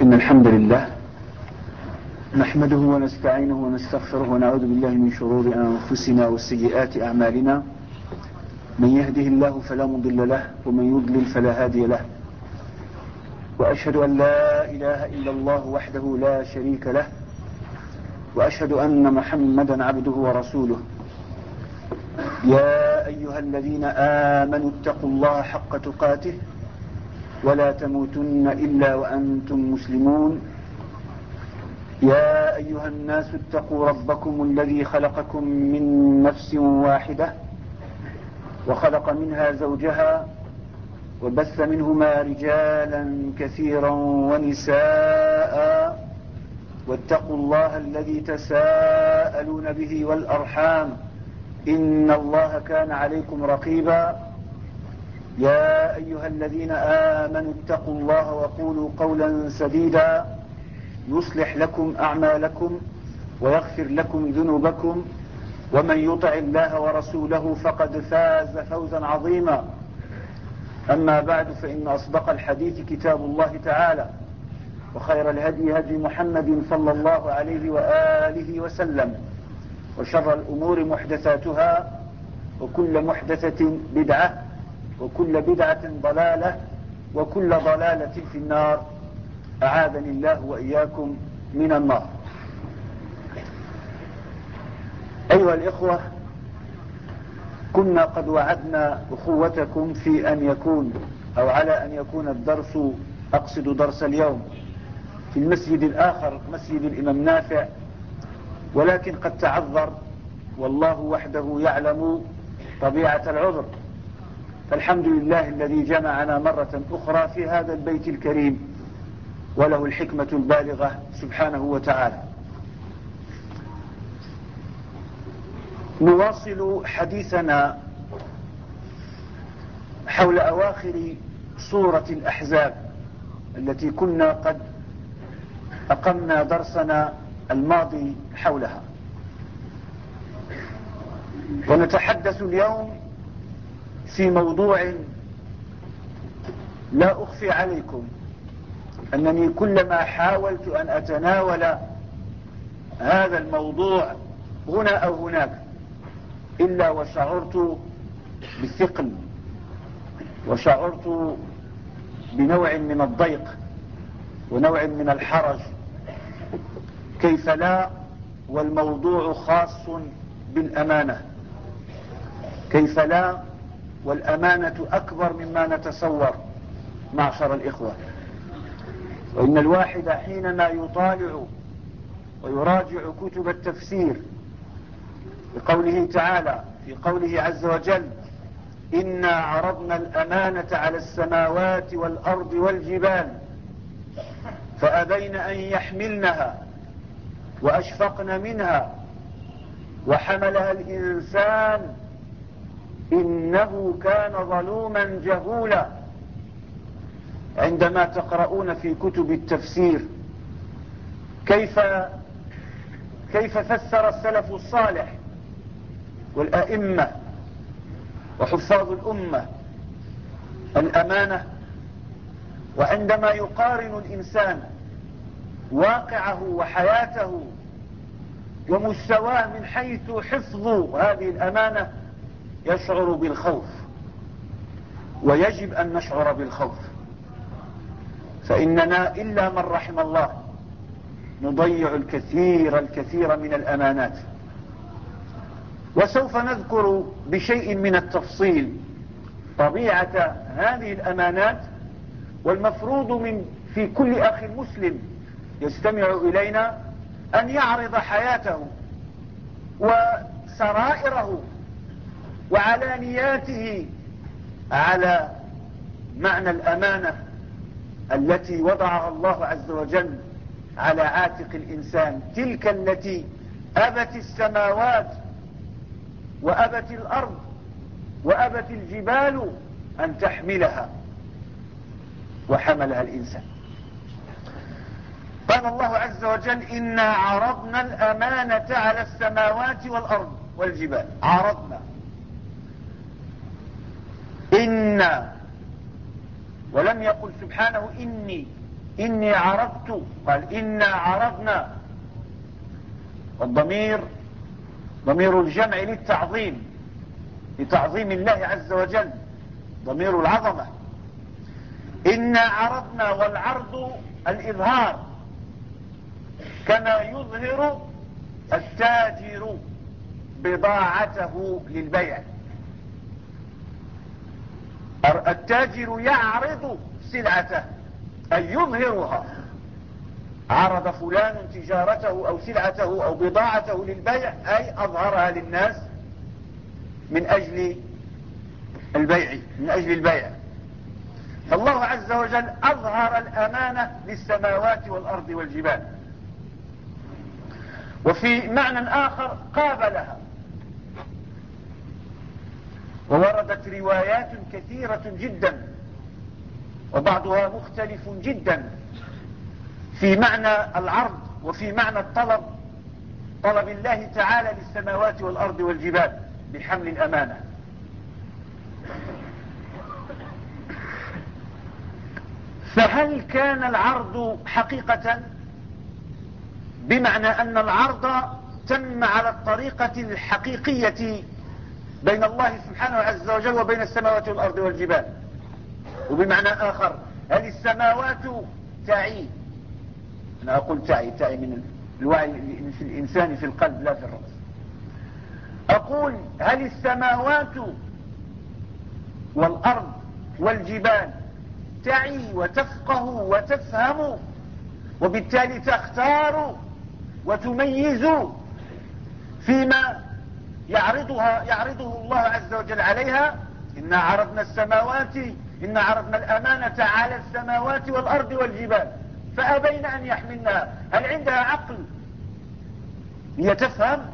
إن الحمد لله نحمده ونستعينه ونستغفره ونعوذ بالله من شرور أنفسنا وسيئات أعمالنا. من يهده الله فلا مضل له ومن يضلل فلا هادي له، وأشهد أن لا إله إلا الله وحده لا شريك له، وأشهد أن محمدا عبده ورسوله. يا أيها الذين آمنوا اتقوا الله حق تقاته ولا تموتن إلا وأنتم مسلمون. يا أيها الناس اتقوا ربكم الذي خلقكم من نفس واحدة وخلق منها زوجها وبث منهما رجالا كثيرا ونساء، واتقوا الله الذي تساءلون به والأرحام إن الله كان عليكم رقيبا. يا أيها الذين آمنوا اتقوا الله وقولوا قولا سديدا يصلح لكم أعمالكم ويغفر لكم ذنوبكم، ومن يطع الله ورسوله فقد فاز فوزا عظيما. أما بعد، فإن أصدق الحديث كتاب الله تعالى، وخير الهدي هدي محمد صلى الله عليه وآله وسلم، وشر الأمور محدثاتها، وكل محدثة بدعة، وكل بدعة ضلالة، وكل ضلالة في النار. أعاذني الله وإياكم من النار. أيها الإخوة، كنا قد وعدنا أخوتكم في أن يكون أو على أن يكون الدرس، أقصد درس اليوم، في المسجد الآخر، مسجد الإمام نافع، ولكن قد تعذر، والله وحده يعلم طبيعة العذر. فالحمد لله الذي جمعنا مرة أخرى في هذا البيت الكريم، وله الحكمة البالغة سبحانه وتعالى. نواصل حديثنا حول أواخر سورة الأحزاب التي كنا قد أقمنا درسنا الماضي حولها، ونتحدث اليوم في موضوع لا أخفي عليكم أنني كلما حاولت أن أتناول هذا الموضوع هنا أو هناك إلا وشعرت بالثقل، وشعرت بنوع من الضيق ونوع من الحرج. كيف لا والموضوع خاص بالأمانة؟ كيف لا والأمانة أكبر مما نتصور معشر الإخوة. وإن الواحد حينما يطالع ويراجع كتب التفسير بقوله تعالى، في قوله عز وجل: إنا عرضنا الأمانة على السماوات والأرض والجبال فأبين أن يحملنها وأشفقن منها وحملها الإنسان إنه كان ظلوما جهولا. عندما تقرؤون في كتب التفسير كيف فسر السلف الصالح والأئمة وحفاظ الأمة الأمانة، وعندما يقارن الإنسان واقعه وحياته ومستواه من حيث حفظ هذه الأمانة يشعر بالخوف، ويجب أن نشعر بالخوف، فإننا إلا من رحم الله نضيع الكثير من الأمانات. وسوف نذكر بشيء من التفصيل طبيعة هذه الأمانات، والمفروض في كل أخ مسلم يستمع إلينا أن يعرض حياته وسرائره وعلانياته على معنى الأمانة التي وضعها الله عز وجل على عاتق الإنسان، تلك التي أبت السماوات وأبت الأرض وأبت الجبال أن تحملها وحملها الإنسان. قال الله عز وجل: إنا عرضنا الأمانة على السماوات والأرض والجبال. عرضنا، إنا، ولم يقل سبحانه إني، إني عرضت، قال إنا عرضنا، والضمير ضمير الجمع للتعظيم، لتعظيم الله عز وجل، ضمير العظمة. إنا عرضنا، والعرض الإظهار، كما يظهر التاجر بضاعته للبيع. التاجر يعرض سلعته أي يظهرها، عرض فلان تجارته أو سلعته أو بضاعته للبيع أي أظهرها للناس من أجل البيع. فالله عز وجل أظهر الأمانة للسماوات والأرض والجبال. وفي معنى آخر قابلها، ووردت روايات كثيرة جدا وبعضها مختلف جدا في معنى العرض وفي معنى الطلب، طلب الله تعالى للسماوات والأرض والجبال بحمل الأمانة. فهل كان العرض حقيقة، بمعنى أن العرض تم على الطريقة الحقيقية بين الله سبحانه عز وجل وبين السماوات والأرض والجبال؟ وبمعنى آخر، هل السماوات تعي، أنا أقول تعي من الوعي في الإنسان في القلب لا في الرأس، أقول هل السماوات والأرض والجبال تعي وتفقه وتفهم وبالتالي تختار وتميز فيما يعرضه الله عز وجل عليها؟ إنا عرضنا الأمانة على السماوات والأرض والجبال فأبين أن يحملنها. هل عندها عقل هي تفهم؟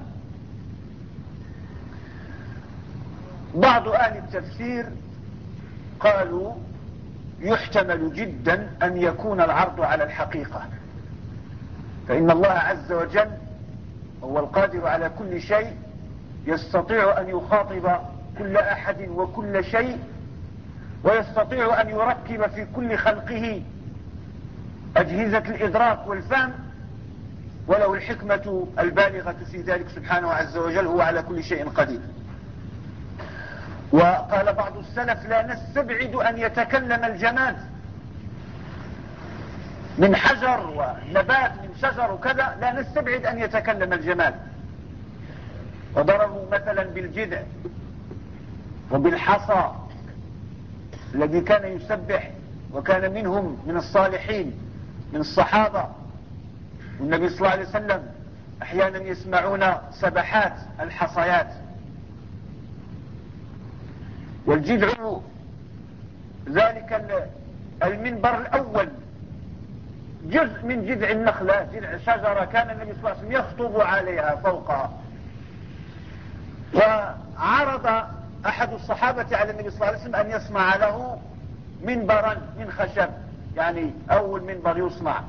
بعض أهل التفسير قالوا يحتمل جدا أن يكون العرض على الحقيقة، فإن الله عز وجل هو القادر على كل شيء، يستطيع أن يخاطب كل أحد وكل شيء، ويستطيع أن يركب في كل خلقه أجهزة الإدراك والفهم، وله الحكمة البالغة في ذلك سبحانه عز وجل، هو على كل شيء قدير. وقال بعض السلف لا نستبعد أن يتكلم الجماد من حجر ونبات من شجر وكذا، لا نستبعد أن يتكلم الجماد. وضربوا مثلا بالجذع وبالحصى الذي كان يسبح، وكان منهم من الصالحين من الصحابة والنبي صلى الله عليه وسلم أحيانا يسمعون سبحات الحصيات. والجذع ذلك المنبر الأول جزء من جذع النخلة، جذع شجرة كان النبي صلى الله عليه وسلم يخطب عليها فوقها. وعرض أحد الصحابة على النبي صلى الله عليه وسلم أن يصنع له منبرا من خشب، يعني أول منبر يصنع.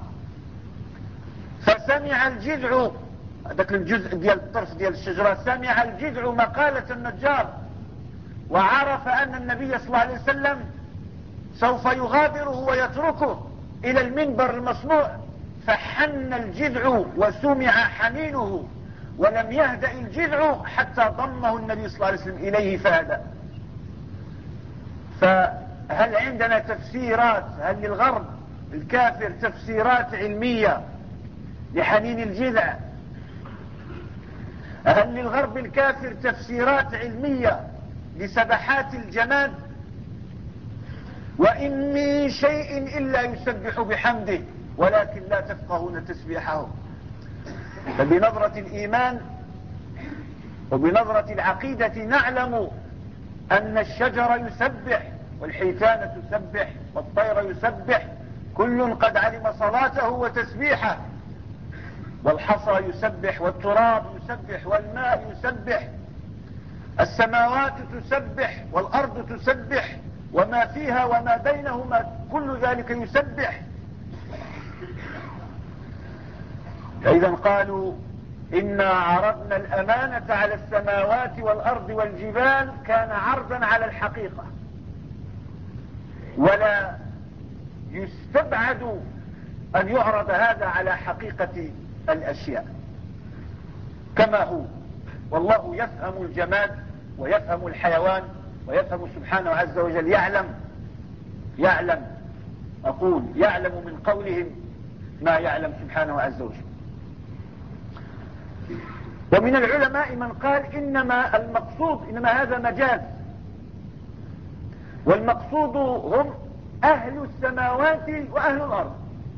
فسمع الجذع، ذاك الجزء ديال الطرف ديال الشجرة، سمع الجذع مقالة النجار، وعرف أن النبي صلى الله عليه وسلم سوف يغادره ويتركه إلى المنبر المصنوع، فحن الجذع وسمع حنينه، ولم يهدأ الجذع حتى ضمه النبي صلى الله عليه وسلم إليه فهدأ. فهل عندنا تفسيرات، هل للغرب الكافر تفسيرات علمية لحنين الجذع؟ هل للغرب الكافر تفسيرات علمية لسبحات الجماد؟ وإن من شيء إلا يسبح بحمده ولكن لا تفقهون تسبيحه. فبنظرة الإيمان وبنظرة العقيدة نعلم أن الشجر يسبح، والحيتان تسبح، والطير يسبح، كل قد علم صلاته وتسبيحه. والحصى يسبح، والتراب يسبح، والماء يسبح، السماوات تسبح، والأرض تسبح، وما فيها وما بينهما كل ذلك يسبح. فإذا قالوا إنا عرضنا الأمانة على السماوات والأرض والجبال، كان عرضا على الحقيقة، ولا يستبعد أن يعرض هذا على حقيقة الأشياء كما هو. والله يفهم الجماد ويفهم الحيوان ويفهم سبحانه عز وجل. يعلم أقول يعلم من قولهم ما يعلم سبحانه عز وجل. ومن العلماء من قال إنما هذا مجاز، والمقصود هم أهل السماوات وأهل الأرض.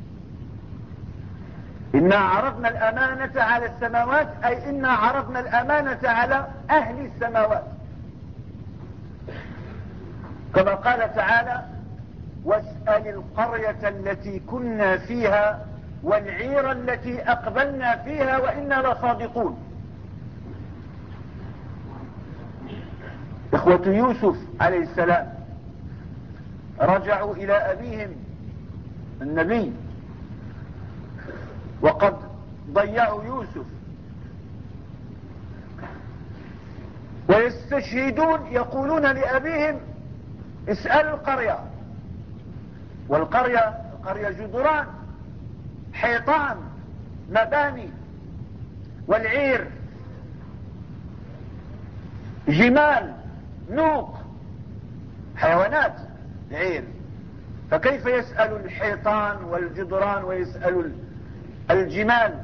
إنا عرضنا الأمانة على السماوات، أي إنا عرضنا الأمانة على أهل السماوات، كما قال تعالى: واسأل القرية التي كنا فيها والعير التي أقبلنا فيها وإنا لصادقون. إخوة يوسف عليه السلام رجعوا إلى أبيهم النبي وقد ضيعوا يوسف، ويستشهدون يقولون لأبيهم: اسأل القرية. والقرية جدران، حيطان، مباني، والعير جمال، نوق، حيوانات العير. فكيف يسأل الحيطان والجدران ويسأل الجمال؟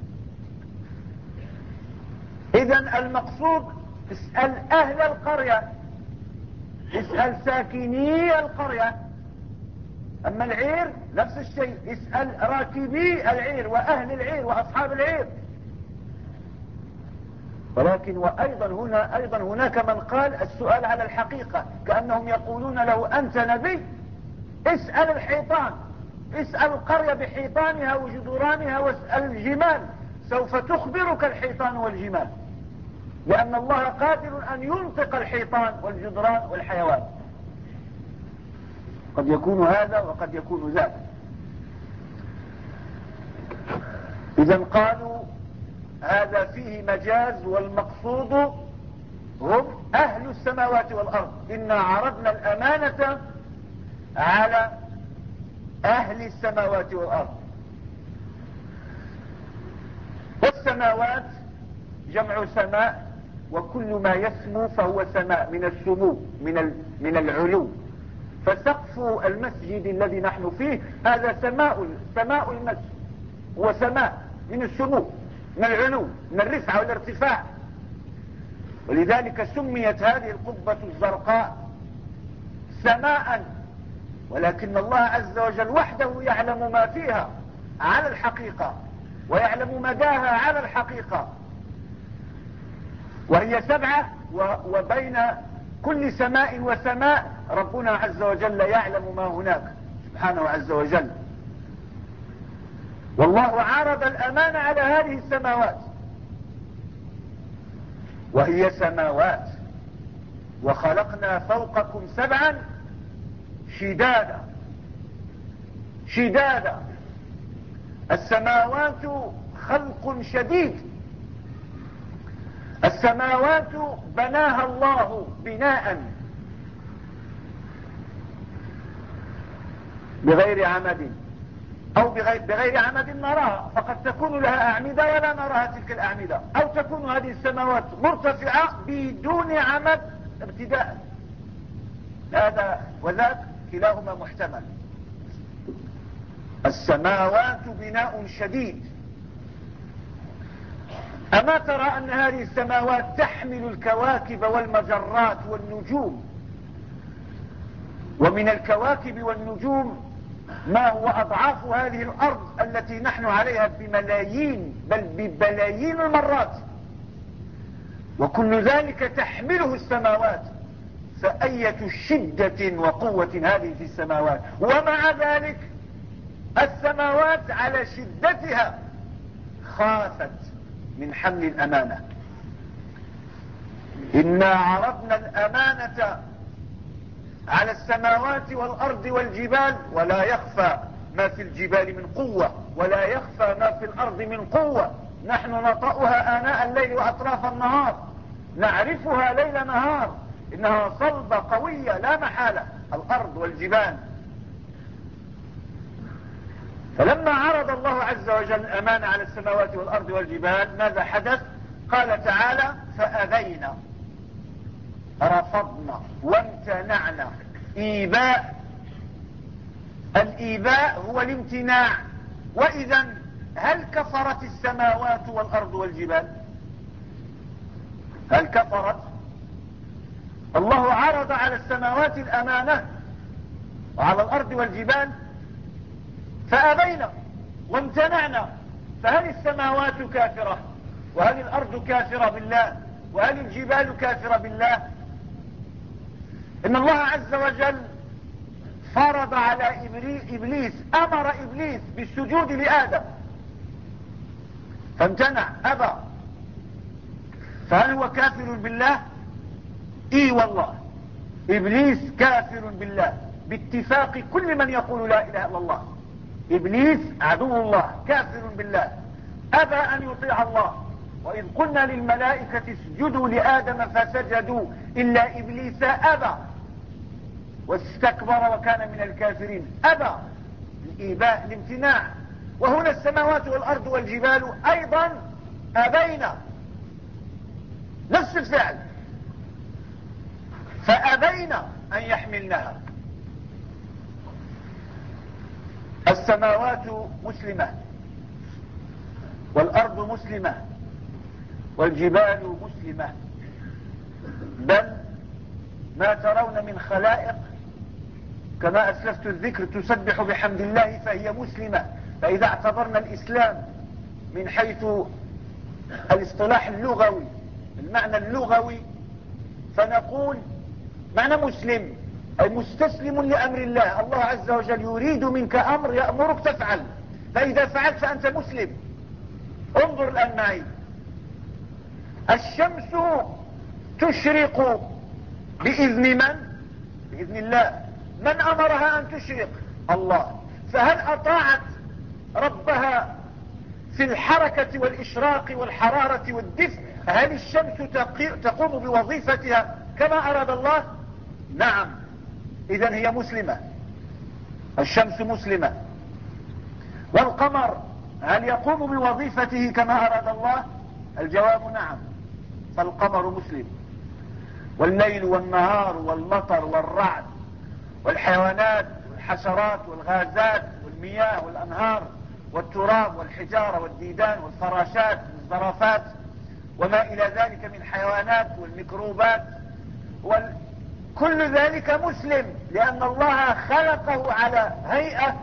إذن المقصود اسأل أهل القرية، اسأل ساكني القرية. أما العير نفس الشيء، اسأل راكبي العير وأهل العير وأصحاب العير. ولكن أيضا هناك من قال السؤال على الحقيقة، كأنهم يقولون له: أنت نبي، اسأل الحيطان، اسأل القرية بحيطانها وجدرانها، واسأل الجمال، سوف تخبرك الحيطان والجمال، لأن الله قادر أن ينطق الحيطان والجدران والحيوان. قد يكون هذا وقد يكون ذاك. إذن قالوا هذا فيه مجاز، والمقصود هم أهل السماوات والأرض. إنا عرضنا الأمانة على أهل السماوات والأرض. والسماوات جمع سماء، وكل ما يسمو فهو سماء، من السمو، من العلو. فسقف المسجد الذي نحن فيه هذا سماء المسجد، هو سماء من السمو، من العلو، من الرفعة والارتفاع. ولذلك سميت هذه القبة الزرقاء سماء. ولكن الله عز وجل وحده يعلم ما فيها على الحقيقة، ويعلم مداها على الحقيقة. وهي 7، وبين كل سماء وسماء ربنا عز وجل يعلم ما هناك سبحانه عز وجل. والله عرض الأمانة على هذه السماوات، وهي سماوات: وخلقنا فوقكم 7 شدادا. السماوات خلق شديد. السماوات بناها الله بناء بغير عمد، أو بغير عمد نراها، فقد تكون لها أعمدة ولا نراها تلك الأعمدة، أو تكون هذه السماوات مرتفعة بدون عمد ابتداء. هذا وذاك كلاهما محتمل. السماوات بناء شديد. أما ترى أن هذه السماوات تحمل الكواكب والمجرات والنجوم، ومن الكواكب والنجوم ما هو أضعاف هذه الأرض التي نحن عليها بملايين بل ببلايين المرات، وكل ذلك تحمله السماوات. فأية شدة وقوة هذه في السماوات. ومع ذلك السماوات على شدتها خافت من حمل الأمانة. إنا عرضنا الأمانة على السماوات والأرض والجبال، ولا يخفى ما في الجبال من قوة، ولا يخفى ما في الأرض من قوة. نحن نطأها آناء الليل وأطراف النهار، نعرفها ليل نهار، إنها صلبة قوية لا محالة، الأرض والجبال. فلما عرض الله عز وجل الأمانة على السماوات والأرض والجبال ماذا حدث؟ قال تعالى فأبينا، رفضنا وامتنعنا. إيباء، الإيباء هو الامتناع. وإذا هل كفرت السماوات والأرض والجبال؟ هل كفرت؟ الله عرض على السماوات الأمانة وعلى الأرض والجبال فأبينا وامتنعنا. فهل السماوات كافرة؟ وهل الأرض كافرة بالله؟ وهل الجبال كافرة بالله؟ إن الله عز وجل فرض على إبليس، أمر إبليس بالسجود لآدم فامتنع، أبى. فهل هو كافر بالله؟ إي والله، إبليس كافر بالله باتفاق كل من يقول لا إله إلا الله. إبليس عدو الله كافر بالله، أبى أن يطيع الله. وإذ قلنا للملائكة اسجدوا لآدم فسجدوا إلا إبليس أبى واستكبر وكان من الكافرين. أبى، الإيباء، الامتناع. وهنا السماوات والأرض والجبال أيضا أبينا، نفس الفعل، فأبينا أن يحملنها. السماوات مسلمة والأرض مسلمة والجبال مسلمة، بل ما ترون من خلائق كما أسلفت الذكر تسبح بحمد الله فهي مسلمة. فإذا اعتبرنا الإسلام من حيث الاصطلاح اللغوي، المعنى اللغوي، فنقول معنى مسلم أي مستسلم لأمر الله. الله عز وجل يريد منك أمر يأمرك تفعل، فإذا فعلت فأنت مسلم. انظر الآن معي، الشمس تشرق بإذن من؟ بإذن الله. من أمرها أن تشرق؟ الله. فهل أطاعت ربها في الحركة والإشراق والحرارة والدفء؟ هل الشمس تقوم بوظيفتها كما أراد الله؟ نعم. إذن هي مسلمة، الشمس مسلمة. والقمر هل يقوم بوظيفته كما أراد الله؟ الجواب نعم، فالقمر مسلم. والليل والنهار والمطر والرعد والحيوانات والحشرات والغازات والمياه والأنهار والتراب والحجارة والديدان والفراشات والزرافات وما إلى ذلك من حيوانات والميكروبات كل ذلك مسلم، لأن الله خلقه على هيئة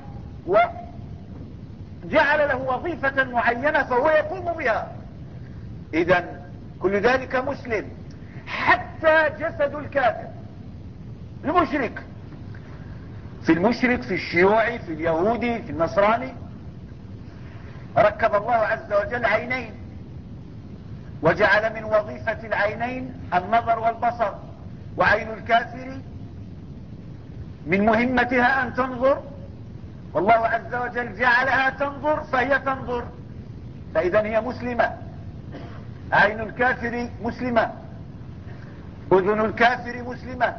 وجعل له وظيفة معينة فهو يقوم بها. إذن كل ذلك مسلم، حتى جسد الكافر المشرك. في المشرك، في الشيوعي، في اليهودي، في النصراني، ركب الله عز وجل عينين وجعل من وظيفة العينين النظر والبصر. وعين الكافر من مهمتها أن تنظر، والله عز وجل جعلها تنظر فهي تنظر، فإذا هي مسلمة. عين الكافر مسلمة، أذن الكافر مسلمة،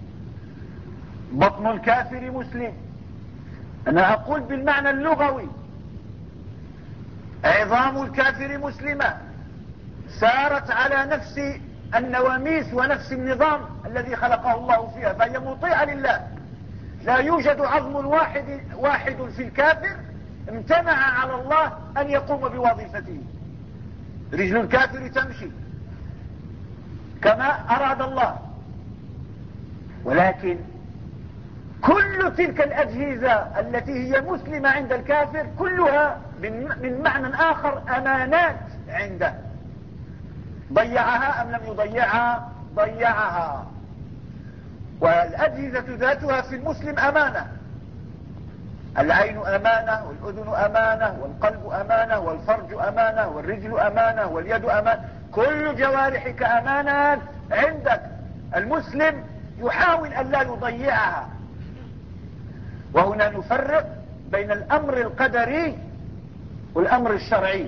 بطن الكافر مسلم. أنا أقول بالمعنى اللغوي، عظام الكافر مسلمة، سارت على نفس النواميس ونفس النظام الذي خلقه الله فيها، فهي مطيعة لله. لا يوجد عظم واحد في الكافر امتنع على الله أن يقوم بوظيفته. رجل الكافر تمشي كما أراد الله، ولكن كل تلك الأجهزة التي هي مسلمة عند الكافر كلها من معنى آخر أمانات عنده. ضيعها أم لم يضيعها؟ ضيعها. والأجهزة ذاتها في المسلم أمانة. العين أمانة، والأذن أمانة، والقلب أمانة، والفرج أمانة، والرجل أمانة، واليد أمانة. كل جوارحك أمانات عندك. المسلم يحاول أن لا يضيعها. وهنا نفرق بين الأمر القدري والأمر الشرعي.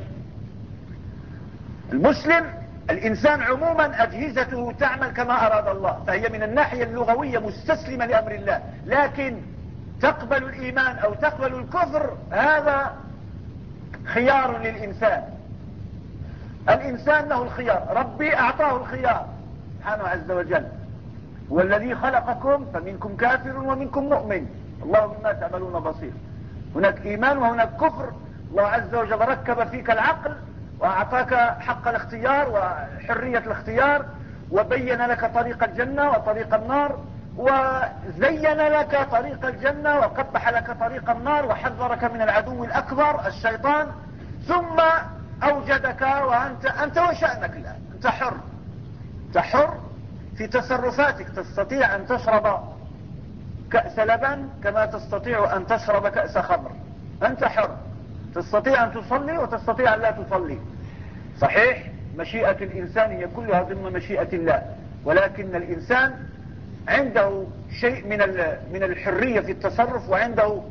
المسلم، الإنسان عموما أجهزته تعمل كما أراد الله، فهي من الناحية اللغوية مستسلمة لأمر الله. لكن تقبل الإيمان أو تقبل الكفر، هذا خيار للإنسان. الإنسان له الخيار، ربي أعطاه الخيار سبحانه عز وجل. هو الذي خلقكم فمنكم كافر ومنكم مؤمن، الله بما تعملون بصير. هناك إيمان وهناك كفر. الله عز وجل ركب فيك العقل وأعطاك حق الاختيار وحرية الاختيار، وبين لك طريق الجنة وطريق النار، وزين لك طريق الجنة وقبح لك طريق النار، وحذرك من العدو الأكبر الشيطان، ثم أوجدك وأنت وشأنك الآن أنت حر. أنت حر في تصرفاتك، تستطيع أن تشرب كأس لبن كما تستطيع أن تشرب كأس خمر. أنت حر، تستطيع أن تصلي وتستطيع أن لا تصلي. صحيح مشيئة الإنسان هي كلها ضمن مشيئة الله، ولكن الإنسان عنده شيء من الحرية في التصرف، وعنده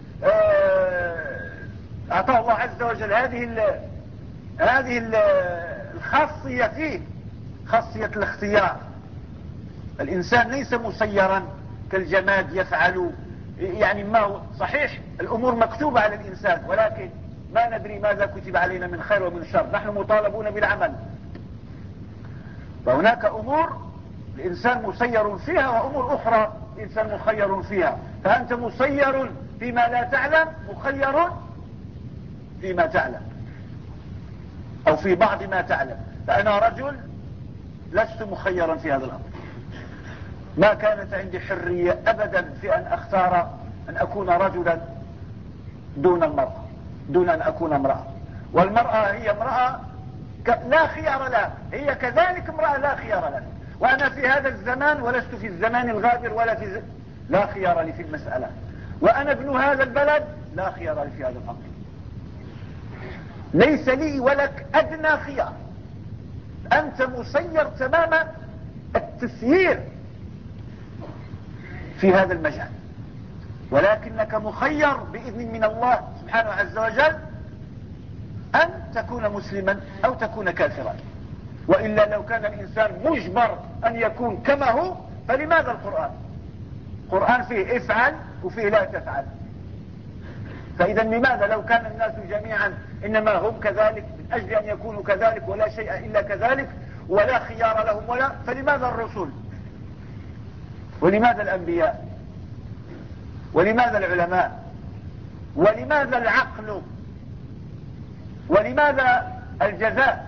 أعطاه الله عز وجل هذه الخاصية فيه، خاصية الاختيار. الإنسان ليس مسيرا كالجماد يفعل يعني ما هو صحيح. الأمور مكتوبة على الإنسان، ولكن ما ندري ماذا كتب علينا من خير ومن شر. نحن مطالبون بالعمل، وهناك أمور الإنسان مسير فيها وأمور أخرى الإنسان مخير فيها. فأنت مسير فيما لا تعلم، مخير فيما تعلم أو في بعض ما تعلم. فأنا رجل لست مخيرا في هذا الأمر. ما كانت عندي حرية أبدا في أن أختار أن أكون رجلا دون المرأة، دون أن أكون امرأة. والمرأة هي امرأة لا خيار لها، هي كذلك امرأة لا خيار لها. وأنا في هذا الزمان ولست في الزمان الغابر ولا في لا خيار لي في المسألة. وأنا ابن هذا البلد لا خيار لي في هذا الأمر. ليس لي ولك أدنى خيار. أنت مسير تمام التسيير في هذا المجال، ولكنك مخير بإذن من الله سبحانه عز وجل أن تكون مسلما أو تكون كافرا. وإلا لو كان الإنسان مجبر أن يكون كما هو، فلماذا القرآن؟ القرآن فيه افعل وفيه لا تفعل. فإذا لماذا لو كان الناس جميعا إنما هم كذلك من أجل أن يكونوا كذلك ولا شيء إلا كذلك ولا خيار لهم فلماذا الرسل؟ ولماذا الأنبياء؟ ولماذا العلماء؟ ولماذا العقل؟ ولماذا الجزاء؟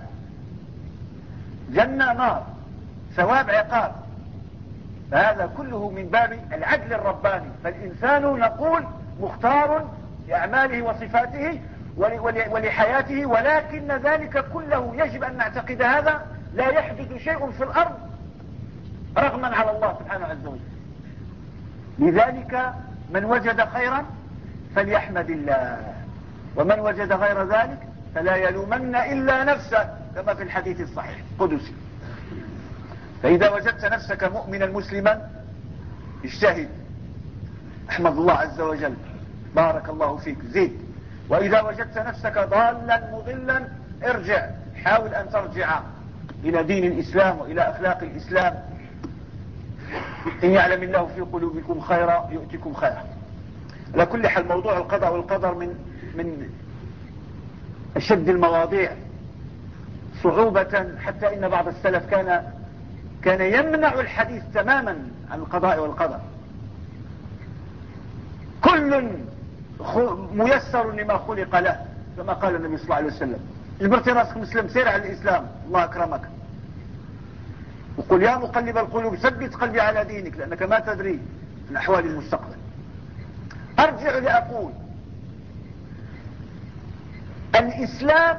جنة نار، ثواب عقاب. فهذا كله من باب العدل الرباني. فالإنسان نقول مختار لأعماله وصفاته ولحياته، ولكن ذلك كله يجب أن نعتقد هذا لا يحدث شيء في الأرض رغما على الله سبحانه عز وجل. لذلك من وجد خيرا فليحمد الله، ومن وجد غير ذلك فلا يلومن إلا نفسه، كما في الحديث الصحيح قدسي. فإذا وجدت نفسك مؤمنا مسلما اجتهد، احمد الله عز وجل، بارك الله فيك، زيد. وإذا وجدت نفسك ضالا مضلا ارجع، حاول أن ترجع إلى دين الإسلام وإلى أخلاق الإسلام. إن يعلم الله في قلوبكم خيرا يؤتكم خيرا. على كل حال موضوع القضاء والقدر من أشد المواضيع صعوبة، حتى إن بعض السلف كان يمنع الحديث تماما عن القضاء والقدر. كل ميسر لما خلق له، كما قال النبي صلى الله عليه وسلم. جبرت راسك مسلم، سير على الإسلام، الله أكرمك. وقل يا مقلب القلوب ثبت قلبي على دينك، لأنك ما تدري من أحوال المستقبل. أرجع لأقول الإسلام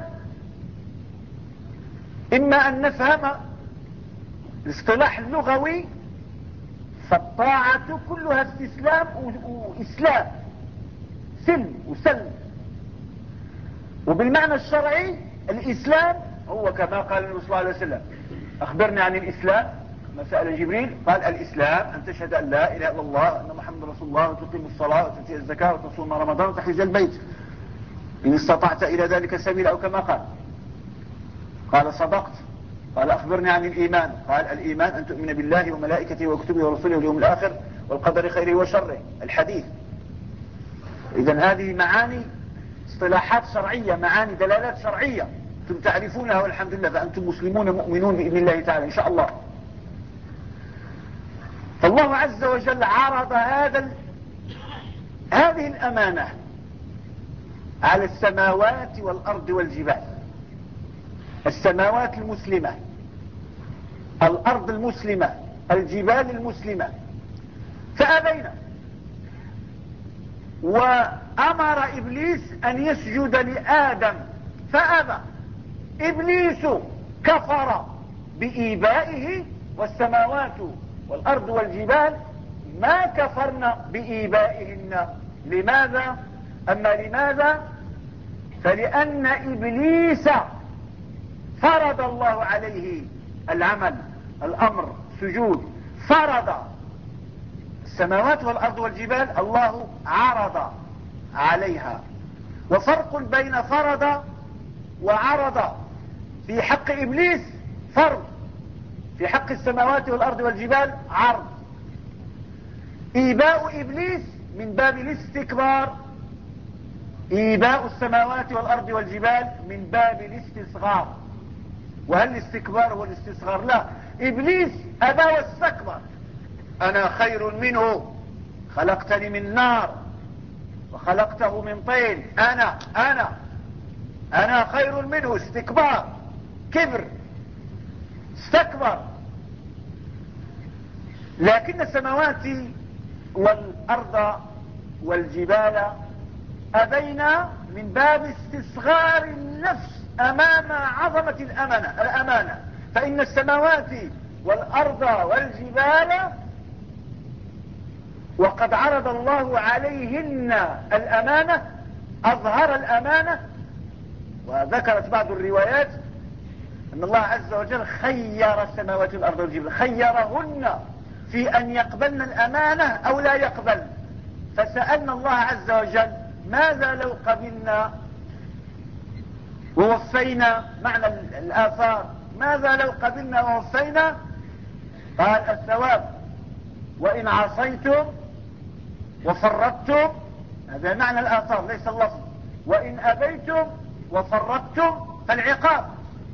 إما أن نفهم الاصطلاح اللغوي، فالطاعة كلها استسلام وإسلام، سلم وسلم. وبالمعنى الشرعي الإسلام هو كما قال النبي صلى الله عليه وسلم: أخبرني عن الإسلام. ما سأل جبريل قال: الإسلام أن تشهد أن لا إله إلا الله وأن محمد رسول الله، وتقيم الصلاة وتؤتي الزكاة وتصوم رمضان وتحج البيت إن استطعت إلى ذلك سبيلا، أو كما قال صدقت. قال: أخبرني عن الإيمان. قال: الإيمان أن تؤمن بالله وملائكته وكتبه ورسله واليوم الآخر والقدر خيره وشره. الحديث. إذن هذه معاني اصطلاحات شرعية، معاني دلالات شرعية أنتم تعرفونها والحمد لله، فأنتم مسلمون مؤمنون بإذن الله تعالى إن شاء الله. فالله عز وجل عرض هذه الأمانة على السماوات والأرض والجبال. السماوات المسلمة، الأرض المسلمة، الجبال المسلمة، فأبينا. وأمر إبليس أن يسجد لآدم فأبى. إبليس كفر بإيبائه، والسماوات والأرض والجبال ما كفرن بإيبائهن. لماذا؟ لماذا؟ فلأن إبليس فرض الله عليه العمل، الأمر، سجود، فرض. السماوات والأرض والجبال الله عرض عليها. وفرق بين فرض وعرض. في حق إبليس فرض، في حق السماوات والأرض والجبال عرض. إيباء إبليس من باب الاستكبار، إيباء السماوات والأرض والجبال من باب الاستصغار. وهل الاستكبار هو الاستصغار؟ لا، إبليس أبى واستكبر. أنا خير منه، خلقتني من نار وخلقته من طين، أنا خير منه. استكبار، كبر، استكبر. لكن السماوات والأرض والجبال أبينا من باب استصغار النفس أمام عظمة الأمانة. فإن السماوات والأرض والجبال وقد عرض الله عليهن الأمانة، أظهر الأمانة. وذكرت بعض الروايات أن الله عز وجل خير السماوات والأرض والجبال، خيرهن في أن يقبلن الأمانة أو لا يقبلن. فسألنا الله عز وجل ماذا لو قبلنا ووفينا؟ معنى الآثار، ماذا لو قبلنا ووفينا؟ قال الثواب. وإن عصيتم وفرطتم، هذا معنى الآثار ليس اللفظ. وإن أبيتم وفرطتم فالعقاب.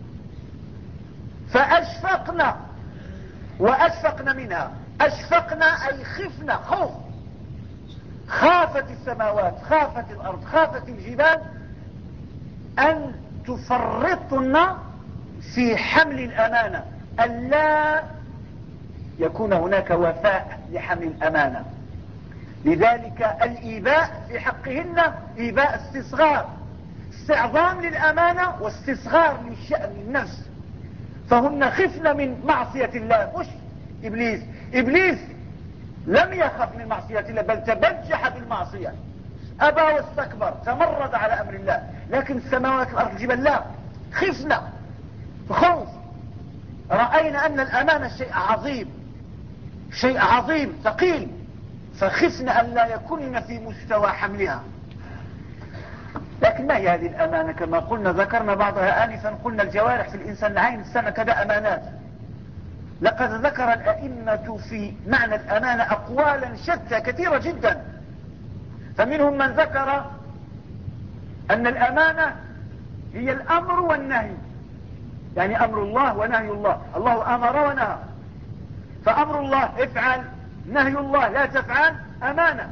فأشفقنا وأشفقنا منها. أشفقنا أي خفنا، خوف. خافت السماوات، خافت الأرض، خافت الجبال أن تفرطن في حمل الأمانة، ألا يكون هناك وفاء لحمل الأمانة. لذلك الإيباء في حقهن إيباء استصغار، استعظام للأمانة واستصغار للشأن النفس. فهن خفن من معصية الله، مش إبليس. إبليس لم يخف من معصية الله، بل تبجح بالمعصية، أبى واستكبر، تمرد على أمر الله. لكن السماوات والأرض والجبال لا، خفنا خوف. رأينا أن الأمانة شيء عظيم، شيء عظيم ثقيل، فخفنا أن لا يكون في مستوى حملها. لكن ما هي هذه الأمانة؟ كما قلنا، ذكرنا بعضها آنفا، قلنا الجوارح في الإنسان، العين، السمع، كذا أمانات. لقد ذكر الأئمة في معنى الأمانة أقوالا شتى كثيرة جدا. فمنهم من ذكر أن الأمانة هي الأمر والنهي، يعني أمر الله ونهي الله. الله أمر ونهى، فأمر الله افعل، نهي الله لا تفعل، أمانة.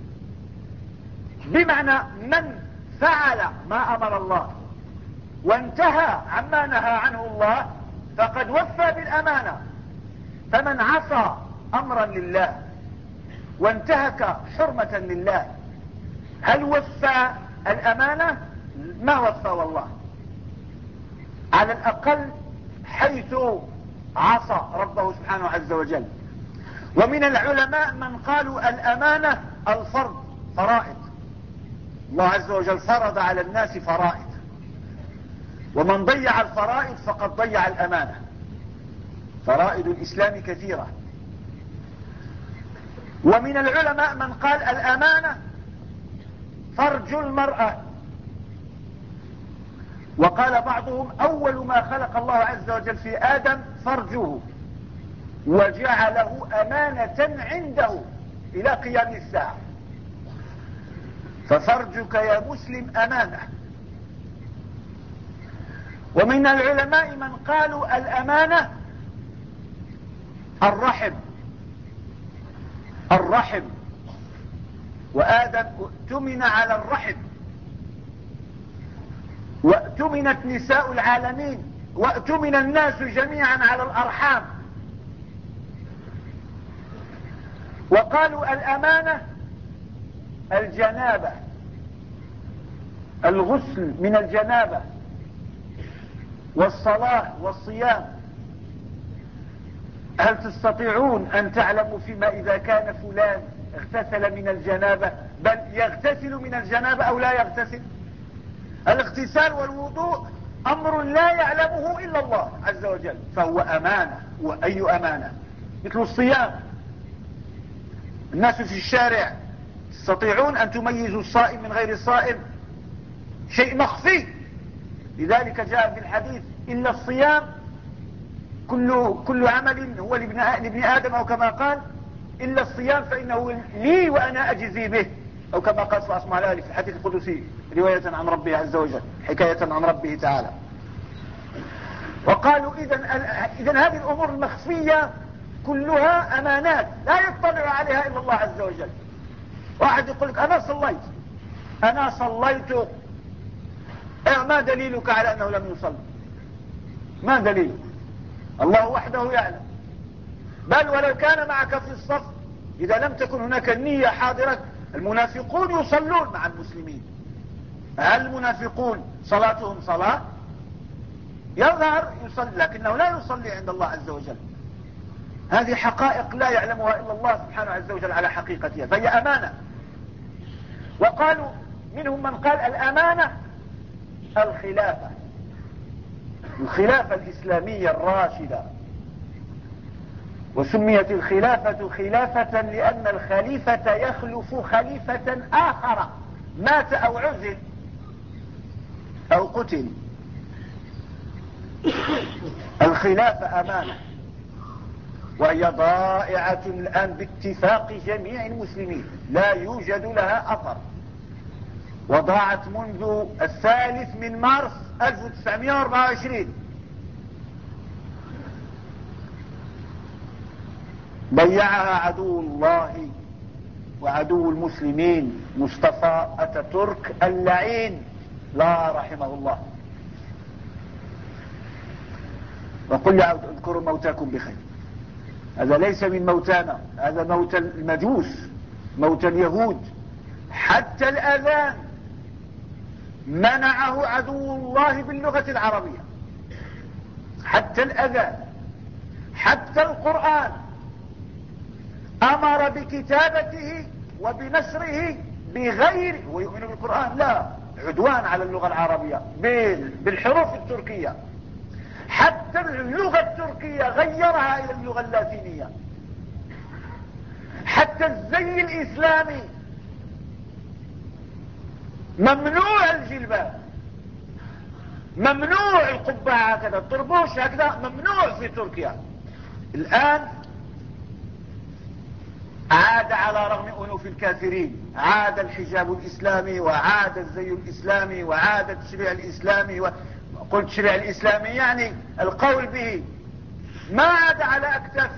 بمعنى من فعل ما أمر الله وانتهى عما نهى عنه الله فقد وفى بالأمانة. فمن عصى أمرا لله وانتهك حرمة لله، هل وفى الأمانة؟ ما وفى والله، على الأقل حيث عصى ربه سبحانه عز وجل. ومن العلماء من قالوا الأمانة الفرض، فرائض. الله عز وجل فرض على الناس فرائض، ومن ضيع الفرائض فقد ضيع الأمانة. فرائض الإسلام كثيرة. ومن العلماء من قال الأمانة فرج المرأة، وقال بعضهم أول ما خلق الله عز وجل في آدم فرجه، وجعله أمانة عنده إلى قيام الساعة. ففرجك يا مسلم أمانة. ومن العلماء من قالوا الأمانة الرحم، وآدم اؤتمن على الرحم، واؤتمنت نساء العالمين، واؤتمن الناس جميعا على الأرحام. وقالوا الأمانة الجنابة، الغسل من الجنابة، والصلاة والصيام. هل تستطيعون أن تعلموا فيما إذا كان فلان اغتسل من الجنابة، بل يغتسل من الجنابة أو لا يغتسل؟ الاغتسال والوضوء أمر لا يعلمه إلا الله عز وجل، فهو أمانة. وأي أمانة؟ مثل الصيام. الناس في الشارع تستطيعون أن تميزوا الصائم من غير الصائم؟ شيء مخفي. لذلك جاء في الحديث إلا الصيام كل عمل هو لابن آدم، أو كما قال إلا الصيام فإنه لي وأنا أجزي به، أو كما قال صلى الله عليه وسلم في الحديث القدسي رواية عن ربه عز وجل، حكاية عن ربه تعالى. وقالوا إذن هذه الأمور المخفية كلها أمانات لا يطلع عليها إلا الله عز وجل. واحد يقول لك أنا صليت، ما دليلك على أنه لم يصلي؟ ما دليلك؟ الله وحده يعلم. بل ولو كان معك في الصف، إذا لم تكن هناك النية حاضرة، المنافقون يصلون مع المسلمين. هل المنافقون صلاتهم صلاة؟ يظهر يصلي لكنه لا يصلي عند الله عز وجل. هذه حقائق لا يعلمها إلا الله سبحانه عز وجل على حقيقتها، فهي أمانة. وقالوا منهم من قال الأمانة الخلافة الإسلامية الراشدة. وسميت الخلافة خلافة لأن الخليفة يخلف خليفة آخر مات أو عزل أو قتل. الخلافة أمانة، وهي ضائعة الآن باتفاق جميع المسلمين، لا يوجد لها أثر. وضاعت منذ 3 مارس 1924. ضيعها عدو الله وعدو المسلمين مصطفى أتاتورك اللعين لا رحمه الله. وقل اذكروا موتاكم بخير. هذا ليس من موتانا، هذا موت المجوس، موت اليهود. حتى الأذان منعه عدو الله باللغة العربية، حتى الأذان. حتى القرآن أمر بكتابته وبنشره بغير، ويؤمن بالقرآن لا عدوان على اللغة العربية بالحروف التركية. حتى اللغة التركية غيرها إلى اللغة اللاتينية. حتى الزي الإسلامي ممنوع الجلباب، ممنوع القبعة هكذا، الطربوش هكذا ممنوع في تركيا. الآن عاد على رغم أنوف الكافرين، عاد الحجاب الإسلامي، وعاد الزي الإسلامي، وعاد التشريع الإسلامي. قلت التشريع الإسلامي يعني القول به، ما عاد على أكتاف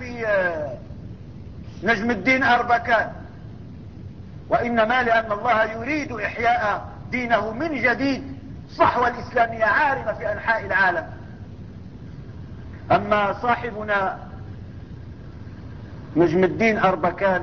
نجم الدين أربكان، وإنما لأن الله يريد إحياء دينه من جديد. الصحوة الإسلامية عارمة في أنحاء العالم. أما صاحبنا نجم الدين أربكان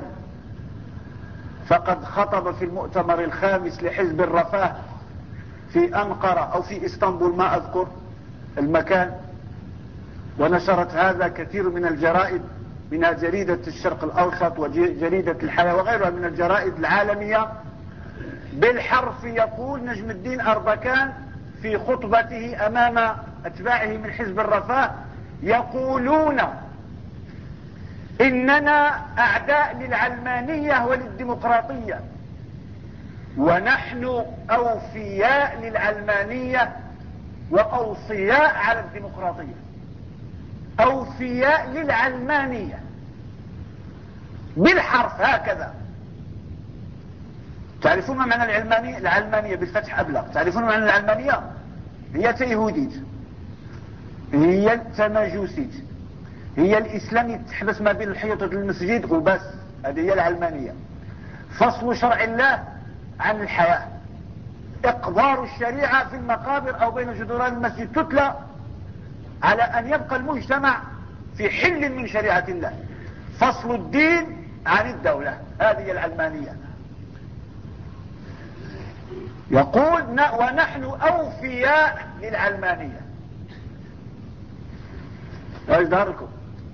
فقد خطب في المؤتمر الخامس لحزب الرفاه في أنقرة أو في إسطنبول، ما أذكر المكان، ونشرت هذا كثير من الجرائد، منها جريدة الشرق الأوسط وجريدة الحياة وغيرها من الجرائد العالمية. بالحرف يقول نجم الدين أربكان في خطبته أمام أتباعه من حزب الرفاه، يقولون إننا أعداء للعلمانية وللديمقراطية، ونحن أوفياء للعلمانية وأوصياء على الديمقراطية. أوفياء للعلمانية بالحرف هكذا. تعرفون ما معنى العلمانية بالفتح أبلغ؟ تعرفون ما معنى العلمانية؟ هي تيهوديت، هي تماجوسيت، هي الإسلام يتحبس ما بين الحيطة المسجد وبس. هذه هي العلمانية. فصل شرع الله عن الحياة، إقرار الشريعة في المقابر أو بين جدران المسجد تتلى على أن يبقى المجتمع في حل من شريعة الله. فصل الدين عن الدولة، هذه هي العلمانية. يقول ونحن أوفياء للعلمانية. أجدر لكم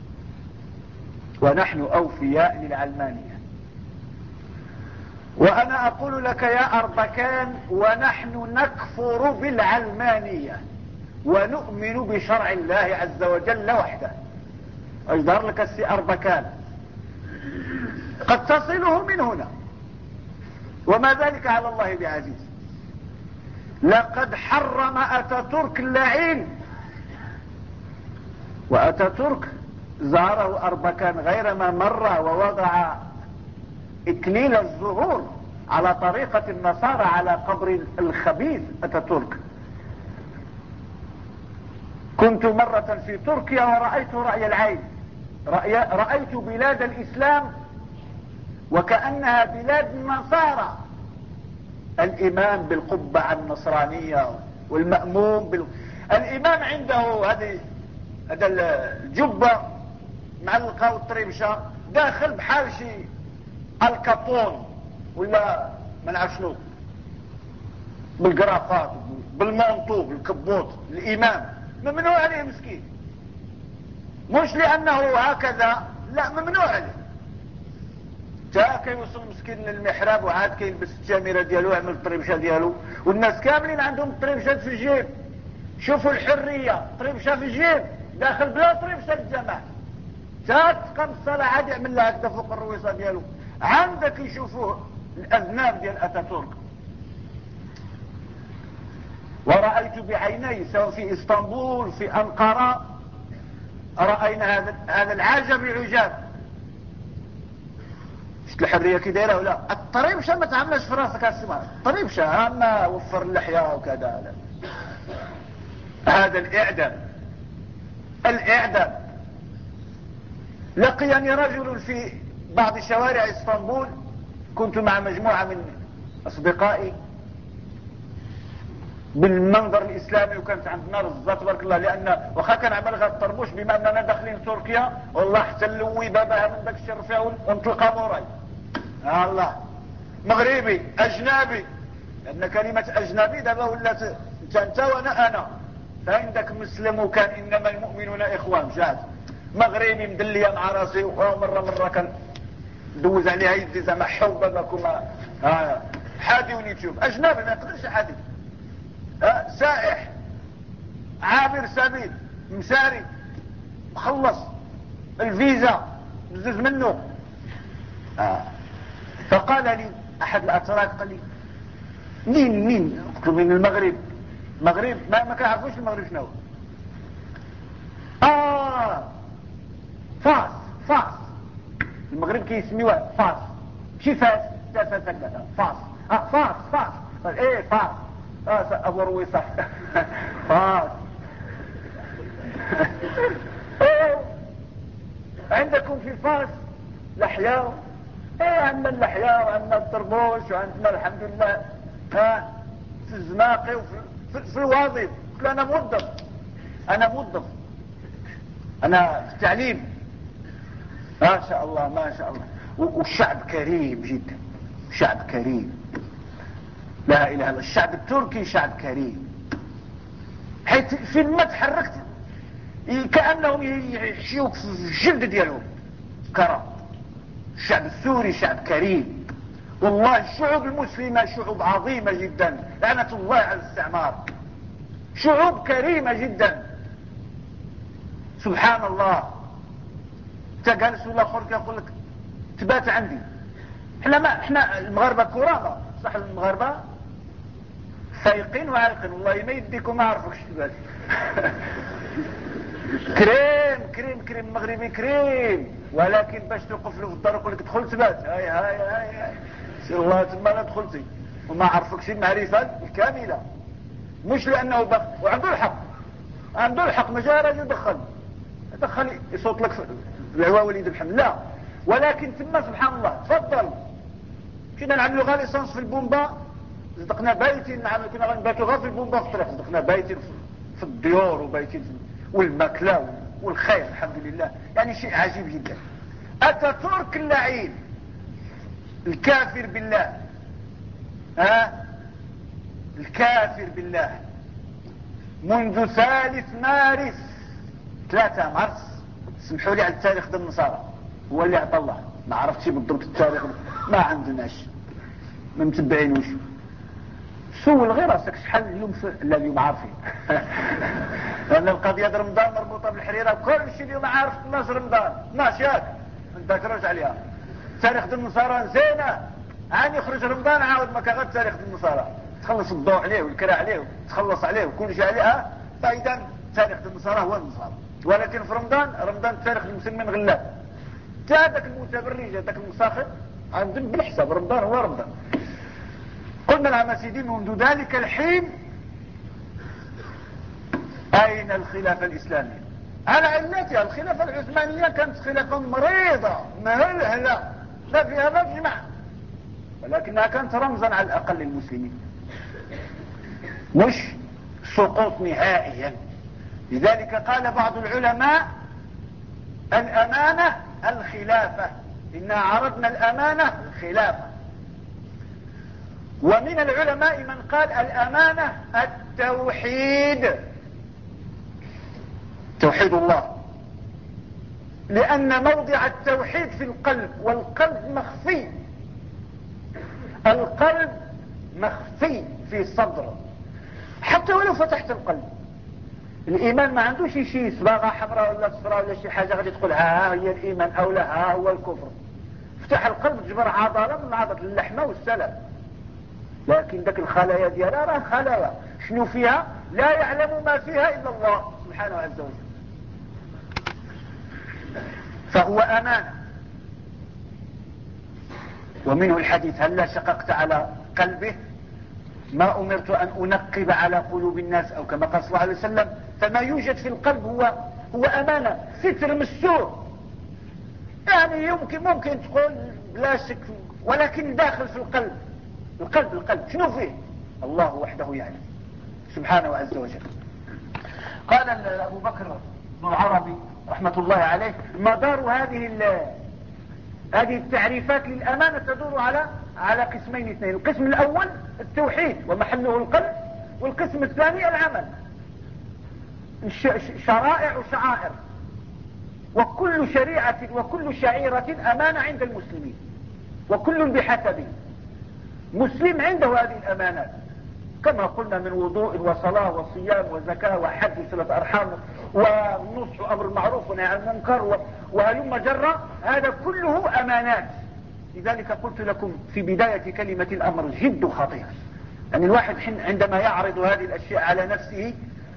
ونحن أوفياء للعلمانية. وأنا أقول لك يا أربكان ونحن نكفر بالعلمانية ونؤمن بشرع الله عز وجل وحده. أجدر لك السي أربكان قد تصله من هنا، وما ذلك على الله بعزيز. لقد حرم أتاتورك اللعين، وأتاتورك زاره أربكان غير ما مر ووضع إكليل الزهور على طريقة النصارى على قبر الخبيث أتاتورك. كنت مرة في تركيا ورأيت رأي العين، رأيت بلاد الإسلام وكأنها بلاد النصارى. الإمام بالقبعة النصرانية والمأموم الإمام عنده هذا الجبة معلقة والطريبشة داخل بحال شي الكابون ولا ما نعرف شنو، بالقرافات بالمونطو بالكبوط. الإمام ممنوع عليه مسكين، مش لأنه هكذا، لا ممنوع عليه. جاء كيوصل مسكين للمحراب وعاد كيلبس التاميرة ديالو ويعمل الطريبشة ديالو، والناس كاملين عندهم الطريبشات في الجيب. شوفوا الحرية، طريبشة في الجيب داخل بلا طريبشة للجماعة. تقام الصلاة عاد يعمل لها هكذا فوق الرويصة ديالو. عندك يشوفوه الأذناب ديال أتاتورك. ورأيت بعيني سواء في اسطنبول في أنقرة، رأينا هذا العجب عجاب. شفت الحرية كي دايره ولا؟ الطريبشة ما تعملش في راسك هالسماء، الطريبشة اما وفر اللحية وكذا. هذا الإعدام. لقيني رجل في بعض شوارع اسطنبول، كنت مع مجموعة من أصدقائي بالمنظر الإسلامي، وكانت عندنا رزة تبارك الله، لأن وخا كان عمل غير الطربوش بما أننا داخلين تركيا والله حتى نلوي بابها من داك الشر فيها ونطلقها موراي. الله مغربي أجنبي، لأن كلمة أجنبي دابا ولات انت وانا أنا. فعندك مسلم وكان إنما المؤمنون إخوان، مشات مغربي مدلية مع راسي، ومرة كان دوز عليها يدي زعما حوبة باكما حادي ونيتشوف. أجنبي ما يقدرش حادي، سائح عابر سبيل مساري مخلص الفيزا بزز منه. فقال لي أحد الأتراك، قال لي مين؟ قلت له من المغرب. مغرب ما كنعرفوش المغرب شنو. فاس المغرب كيسميوها فاس، ماشي فاس هكذا. فاس قال ايه فاس ابو رويصة فاس. عندكم في فاس لحية؟ عندنا اللحية وعندنا الطربوش وعندنا الحمد لله في الزماقي وفي الوظيف. قلت له انا موظف انا في التعليم. ما شاء الله. والشعب كريم جدا، شعب كريم، لا اله الا الله. الشعب التركي شعب كريم، حيث في ما تحركت كأنهم يحشيوك في الجلد ديالهم كرم. الشعب السوري شعب كريم، والله الشعوب المسلمة شعوب عظيمة جدا، لعنة الله على الاستعمار. شعوب كريمة جدا سبحان الله. انت جالس ولا خرج يقول لك تبات عندي. احنا المغاربة كرامة صح، المغاربة فايقين وعايقين، والله ما يديكم ما عرفوكش تبات. كريم المغربي كريم، ولكن باش توقف له في الدار يقول لك دخل تبات. هاي سير الله تما لا دخلتي وما عرفكش المعرفة الكاملة، مش لأنه وعنده الحق، عنده الحق، ما جاء راجل دخل يصوت لك في العوا وليد الحمد، لا، ولكن تما سبحان الله تفضل. كنا نعملوا غير ليسانس في البومبا، صدقنا بايتين، كنا غنباتوا غير في البومبا في الطريق، صدقنا بايتين في الديور وبايتين والماكلة والخير الحمد لله. يعني شيء عجيب جدا. اتاتورك اللعين الكافر بالله، الكافر بالله منذ 3 مارس، سمحوا لي على التاريخ ديال النصارى، هو اللي عطى الله، ما عرفتش بالضبط التاريخ، ما عندناش، ما متبعينوش. سول غير راسك شحال اليوم لا اليوم عارفين لان القضيه ديال رمضان مربوطه بالحريره، كل شيء اليوم عارف 12 رمضان 12 ياك ما نذكروش عليها. تاريخ ديال النصارى نسينا، عاد يخرج رمضان عاود ما كان تاريخ ديال النصارى، تخلص الضوء عليه والكرا عليه تخلص عليه وكل شيء عليها. فاذا تاريخ ديال النصارى هو النصارى، ولكن في رمضان تاريخ المسلمين غلاب. هذاك المتبرج هذاك المساخط عندهم بالحساب رمضان هو رمضان. قلنا لها سيدي منذ ذلك الحين أين الخلافة الإسلامية؟ على علتها الخلافة العثمانية كانت خلافة مريضة مهلهلة لا فيها لا جمع، ولكنها كانت رمزا على الأقل للمسلمين، مش سقوط نهائيا. لذلك قال بعض العلماء الأمانة الخلافة، إنا عرضنا الأمانة الخلافة. ومن العلماء من قال الأمانة التوحيد، توحيد الله، لأن موضع التوحيد في القلب، والقلب مخفي، القلب مخفي في الصدر. حتى ولو فتحت القلب، الإيمان ما عندوش شيء صباغة حمراء ولا صفراء ولا شي حاجة غادي تقول ها هي الإيمان أو لا ها هو الكفر. فتح القلب تجبر عضلة من عضلة اللحمة والسلام، لكن ذاك الخلايا ديالها راه خلايا، شنو فيها؟ لا يعلم ما فيها إلا الله سبحانه عز وجل. فهو أمانة. ومنه الحديث هلا شققت على قلبه ما أمرت أن أنقب على قلوب الناس، أو كما قال صلى الله عليه وسلم فما يوجد في القلب هو أمانة، ستر مستور. يعني ممكن تقول بلا شك، ولكن داخل في القلب، القلب شنو فيه؟ الله وحده يعلم سبحانه عز وجل. قال أبو بكر بن العربي رحمة الله عليه مدار هذه التعريفات للأمانة تدور على قسمين اثنين. القسم الأول التوحيد ومحله القلب، والقسم الثاني العمل، شرائع وشعائر. وكل شريعة وكل شعيرة أمانة عند المسلمين، وكل بحسبه. مسلم عنده هذه الأمانات كما قلنا من وضوء وصلاة وصيام وزكاة وحج وصلة أرحام ونصح وأمر المعروف ونهي عن المنكر وهلم جرة، هذا كله أمانات. لذلك قلت لكم في بداية كلمة الأمر جد خطير. يعني الواحد عندما يعرض هذه الأشياء على نفسه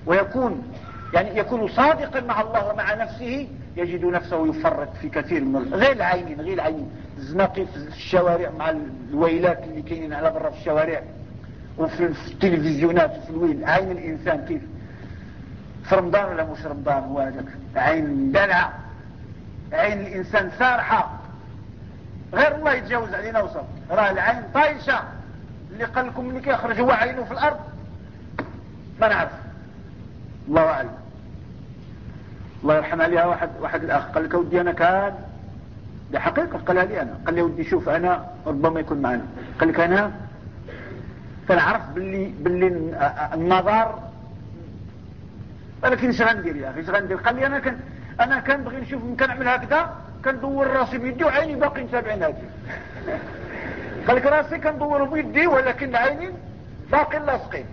يكون صادقا مع الله ومع نفسه، يجد نفسه يفرط في كثير من غير العينين الزناقي في الشوارع مع الويلات اللي كاينين على برا في الشوارع وفي التلفزيونات وفي الويل. عين الإنسان كيف في رمضان ولا مش رمضان، هو هذاك عين دلعة، عين الإنسان سارحة، غير الله يتجاوز علينا وصل. راه العين طايشة، اللي قال لكم اللي كيخرج هو عينه في الأرض ما نعرف، الله أعلم. الله يرحم عليها واحد الأخ قال لك ودي أنا كان بحقيقة قالها لي أنا، قال لي ودي شوف أنا ربما يكون معنا، قال لك أنا فنعرف باللي النظر، ولكن ايش غندير يا اخي ايش غندير؟ قال لي انا كان بغي نشوف كان نعمل هكذا، كندور راسي بيدي وعيني باقي متابعين هادي قال لك راسي كندور بيدي ولكن عيني باقي لاصقين.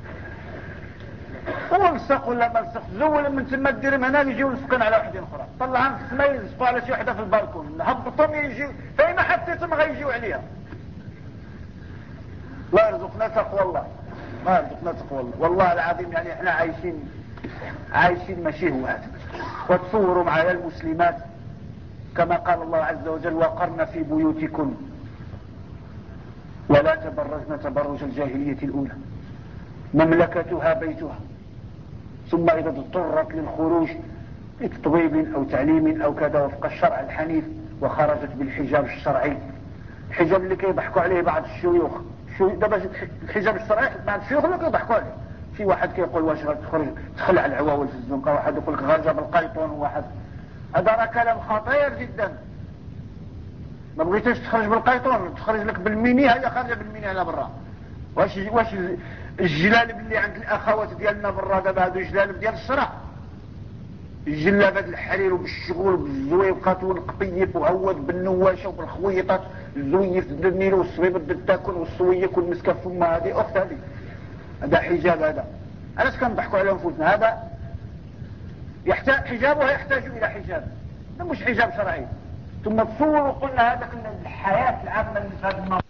ولصق ولا ما لصق، زول من تما الدرهم هنا يجيو لصقين على وحدين اخرى، طلعهم في السماء يلصقوا على شي وحده في البالكون، هبطهم يجيو فين حطيتهم غيجيو عليها. الله يرزقنا تقوى الله، ما يرزقنا تقوى الله والله العظيم. يعني احنا عايشين ماشي هو هذا. وتصوروا معايا المسلمات كما قال الله عز وجل وقرن في بيوتكن ولا تبرجن تبرج الجاهلية الأولى، مملكتها بيتها. ثم إذا اضطرت للخروج لتطبيب أو تعليم أو كذا وفق الشرع الحنيف وخرجت بالحجاب الشرعي، الحجاب اللي كيضحكوا عليه بعض الشيوخ، دابا الحجاب الشرعي بعض الشيوخ اللي كيضحكوا عليه، في واحد كيقول واش غتخرج تخلع العواول في الزنقة، واحد يقول لك خارجه بالقيطون، واحد هذا راه كلام خطير جدا. ما بغيتش تخرج بالقيطون تخرج لك بالميني، هي خارجه بالميني على برا. واش الجلالب اللي عند الاخوات ديالنا برا دابا هادو جلالب ديال الشرع، الجلابات الحرير وبالشغل وبالزويقات والقطيف وهود بالنواشه وبالخويطات الزويف ضد النيل والصبيب ضد التاكل والصويك والمسكه فما، هذه اخت هذا حجاب. هذا علاش كنضحكوا على انفسنا؟ هذا يحتاج حجابها يحتاج الى حجاب، ده مش حجاب شرعي. ثم تصوروا قلنا هذا ان الحياه العامه اللي في هذا النظام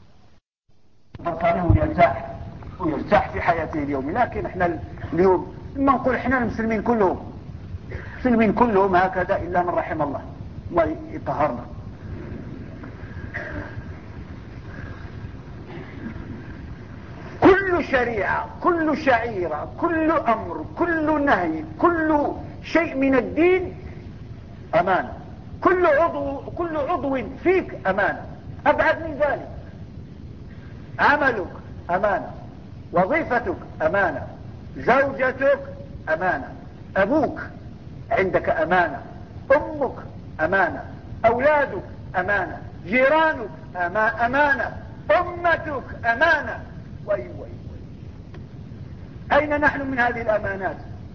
ويرتاح في حياته اليوميه. لكن احنا اليوم لما نقول احنا المسلمين كلهم هكذا الا من رحم الله، الله يطهرنا. كل شريعة، كل شعيرة، كل امر، كل نهي، كل شيء من الدين امانة. كل عضو فيك امانة. ابعد من ذلك، عملك امانة، وظيفتك امانة، زوجتك امانة، ابوك عندك امانة، امك امانة، اولادك امانة، جيرانك امانة، امتك امانة. اين نحن من هذه الامانات؟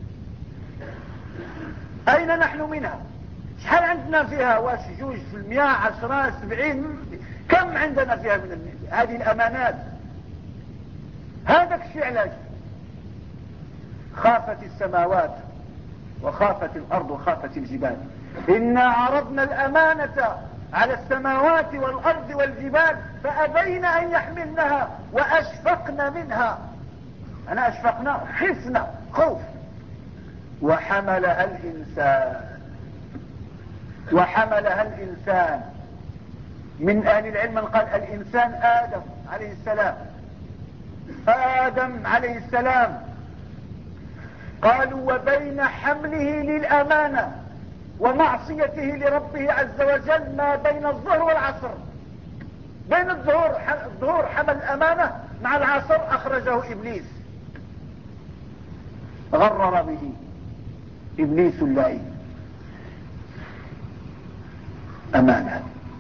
اين نحن منها؟ شحال عندنا فيها؟ واش 2%، 10، 70؟ كم عندنا فيها من هذه الامانات؟ هذاك الشيء علاش خافت السماوات وخافت الارض وخافت الجبال. انا عرضنا الامانة على السماوات والارض والجبال فابين ان يحملنها واشفقن منها. انا اشفقنا، خفنا خوف. وحملها الانسان. من اهل العلم من قال الانسان ادم عليه السلام. قالوا وبين حمله للامانة ومعصيته لربه عز وجل ما بين الظهر والعصر. بين الظهور حمل الامانة، مع العصر اخرجه ابليس، غرر به ابليس اللعين. امانة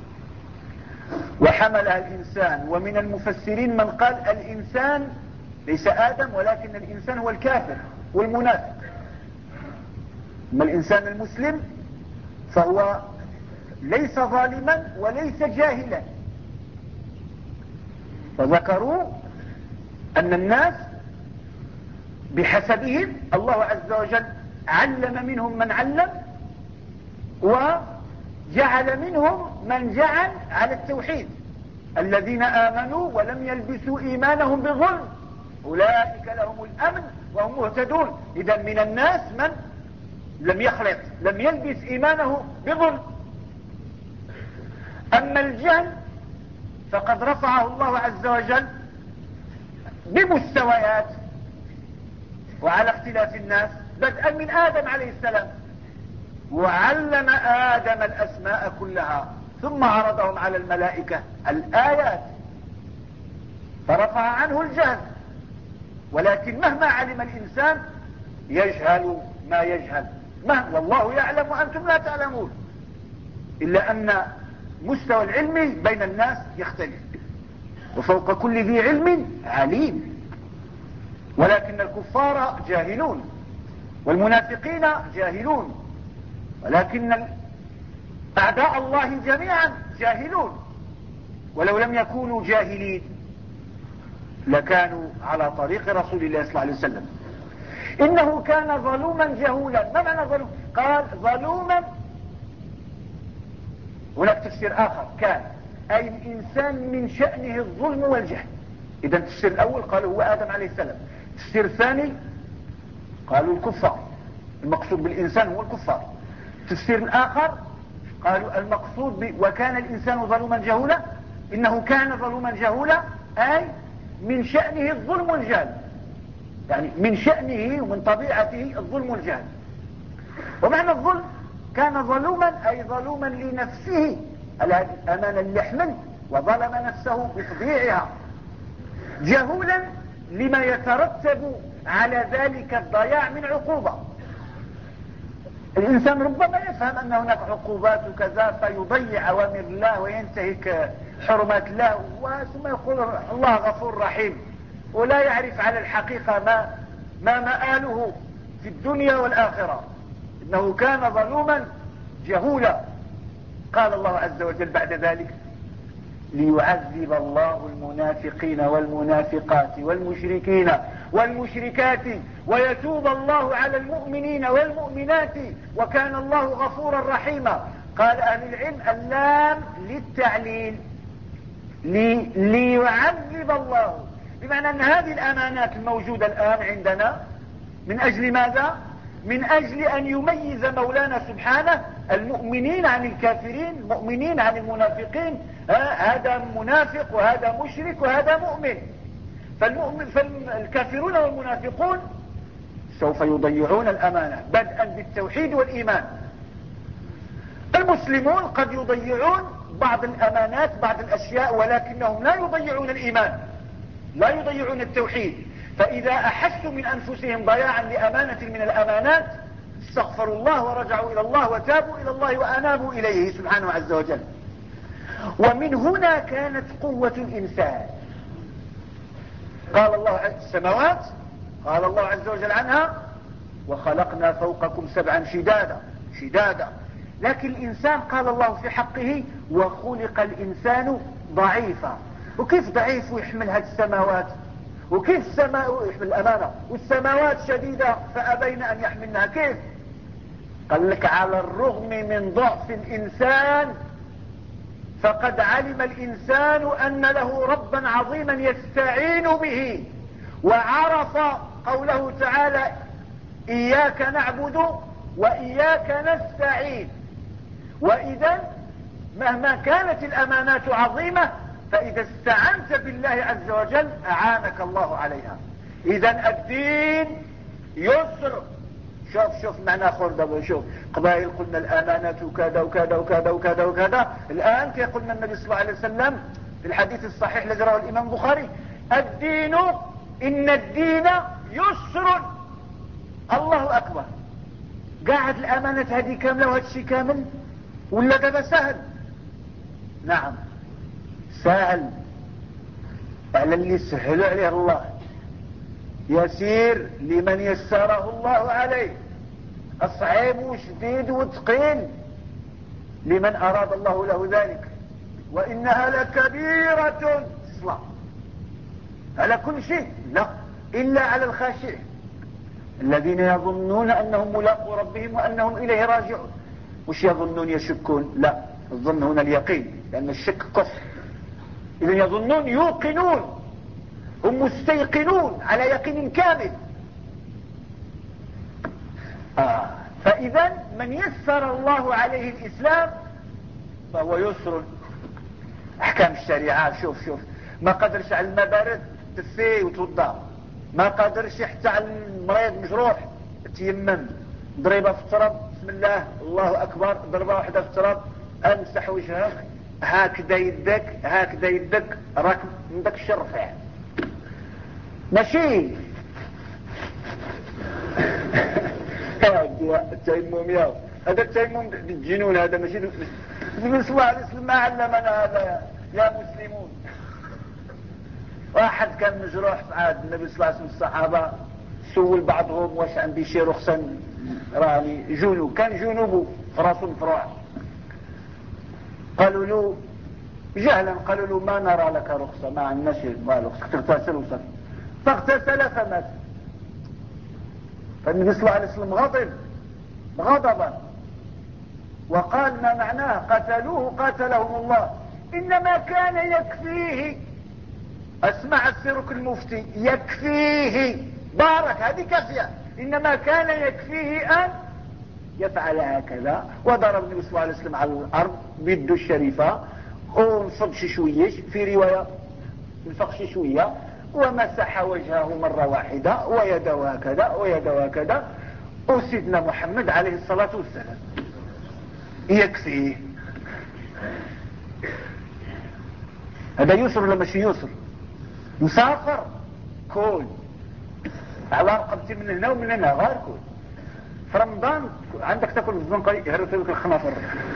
وحملها الانسان. ومن المفسرين من قال الانسان ليس ادم، ولكن الانسان هو الكافر والمنافق. اما الانسان المسلم فهو ليس ظالما وليس جاهلا. فذكروا ان الناس بحسبهم الله عز وجل علم منهم من علم، وجعل منهم من جعل على التوحيد. الذين آمنوا ولم يلبسوا إيمانهم بظلم أولئك لهم الأمن وهم مهتدون. إذا من الناس من لم يلبس إيمانه بظلم. أما الجهل فقد رفعه الله عز وجل بمستويات وعلى اختلاف الناس، بدءا من آدم عليه السلام. وعلم آدم الأسماء كلها ثم عرضهم على الملائكة الآيات فرفع عنه الجهل. ولكن مهما علم الإنسان يجهل ما يجهل، والله يعلم وأنتم لا تعلمون. إلا أن مستوى العلم بين الناس يختلف، وفوق كل ذي علم عليم. ولكن الكفار جاهلون والمنافقين جاهلون، ولكن أعداء الله جميعا جاهلون. ولو لم يكونوا جاهلين لكانوا على طريق رسول الله صلى الله عليه وسلم. إنه كان ظلوما جهولا. ما معنى ظلوم؟ قال ظلوما، هناك تفسير آخر، كان أي الإنسان من شأنه الظلم والجهل. إذا التفسير الأول قالوا هو آدم عليه السلام. التفسير الثاني قالوا الكفار، المقصود بالإنسان هو الكفار. التفسير الآخر قالوا المقصود وكان الإنسان ظلوما جهولا، إنه كان ظلوما جهولا أي من شأنه الظلم والجهل، يعني من شأنه ومن طبيعته الظلم والجهل. ومعنى الظلم كان ظلوما أي ظلوما لنفسه على هذه الأمانة اللي حمل وظلم نفسه بتضييعها، جهولا لما يترتب على ذلك الضياع من عقوبة. الإنسان ربما يفهم أن هناك عقوبات وكذا فيضيع أوامر الله وينتهك حرمات الله ثم يقول الله غفور رحيم، ولا يعرف على الحقيقة ما مآله في الدنيا والآخرة، إنه كان ظلوما جهولا. قال الله عز وجل بعد ذلك: ليعذب الله المنافقين والمنافقات والمشركين والمشركات ويتوب الله على المؤمنين والمؤمنات وكان الله غفورا رحيما. قال أهل العلم: اللام للتعليل، ليعذب الله، بمعنى أن هذه الأمانات الموجودة الآن عندنا من أجل ماذا؟ من أجل أن يميز مولانا سبحانه المؤمنين عن الكافرين، المؤمنين عن المنافقين. هذا منافق وهذا مشرك وهذا مؤمن. فالكافرون والمنافقون سوف يضيعون الأمانة بدءا بالتوحيد والإيمان. المسلمون قد يضيعون بعض الأمانات، بعض الأشياء، ولكنهم لا يضيعون الإيمان، لا يضيعون التوحيد. فإذا أحسوا من أنفسهم ضياعا لأمانة من الأمانات استغفروا الله ورجعوا إلى الله وتابوا إلى الله وأنابوا إليه سبحانه عز وجل. ومن هنا كانت قوة الإنسان. قال الله السماوات، قال الله عز وجل عنها: وخلقنا فوقكم سبعا شدادا. لكن الإنسان قال الله في حقه: وخلق الإنسان ضعيفا. وكيف ضعيف ويحمل هذه السماوات؟ وكيف السماء يحمل الأمانة والسماوات شديدة فأبين أن يحملنها؟ كيف؟ قال لك: على الرغم من ضعف الإنسان فقد علم الإنسان أن له ربا عظيما يستعين به، وعرف قوله تعالى: إياك نعبد وإياك نستعين. وإذا مهما كانت الأمانات عظيمة فإذا استعنت بالله عز وجل أعانك الله عليها. إذا الدين يسر. شوف معنى خردة. شوف قبائل قلنا الأمانات وكذا وكذا وكذا وكذا وكذا، الآن قلنا النبي صلى الله عليه وسلم في الحديث الصحيح الذي رواه الإمام البخاري: الدين إن الدين يسر. الله أكبر. قاعد الأمانة هذه كاملة وهذا الشيء كامل، ولا هذا سهل؟ نعم سهل على اللي سهل عليه الله، يسير لمن يسره الله عليه، الصعيب وشديد وثقيل لمن أراد الله له ذلك. وإنها لكبيرة الصلاة على كل شيء، لا إلا على الخاشع الذين يظنون أنهم ملاقوا ربهم وأنهم إليه راجعون. مش يظنون يشكون، لا، الظن هنا اليقين، لأن الشك كفر. إذا يظنون يوقنون، هم مستيقنون على يقين كامل. فإذا من يسر الله عليه الإسلام فهو يسر. أحكام الشريعة شوف ما قدرش على المبارد تفيه وتوضع، ما قدرش حتى على المريض مجروح تيمم، ضريبه في التراب بسم الله الله أكبر، ضربة واحدة في التراب، امسح وجهك، هكذا يدك راك من ذاك الشر رفيع. ماشي التيمم هذا التيمم الجنون، هذا ماشي النبي صلى الله عليه وسلم ما علمنا هذا يا مسلمون. واحد كان مجروح في عهد النبي صلى الله عليه وسلم، الصحابة سول بعضهم: واش عندي شي رخصة راني جنوب؟ كان جنوبه في راسه مفروع. قالوا له جهلا، قالوا له: ما نرى لك رخصة، ما عندناش رخصة، تغتسل وصف. فاغتسل فمات. فالنبي صلى الله عليه وسلم غضب غضبا وقال: ما معناه قتلوه قاتلهم الله، إنما كان يكفيه. اسمع السيرك المفتي: يكفيه بارك، هذه كافية. إنما كان يكفيه أن يفعل هكذا. وضرب النبي صلى الله عليه وسلم على الأرض بيده الشريفة ونصب شويش. في رواية انفق شي شوية ومسح وجهه مرة واحدة ويده هكذا ويده هكذا، وسيدنا محمد عليه الصلاة والسلام يكفيه. هذا يسر ولا ماشي يسر؟ مسافر كل على رقبتي من هنا ومن هنا غير كل. في رمضان عندك تاكل الزنقة يهرسوا لك الخنافر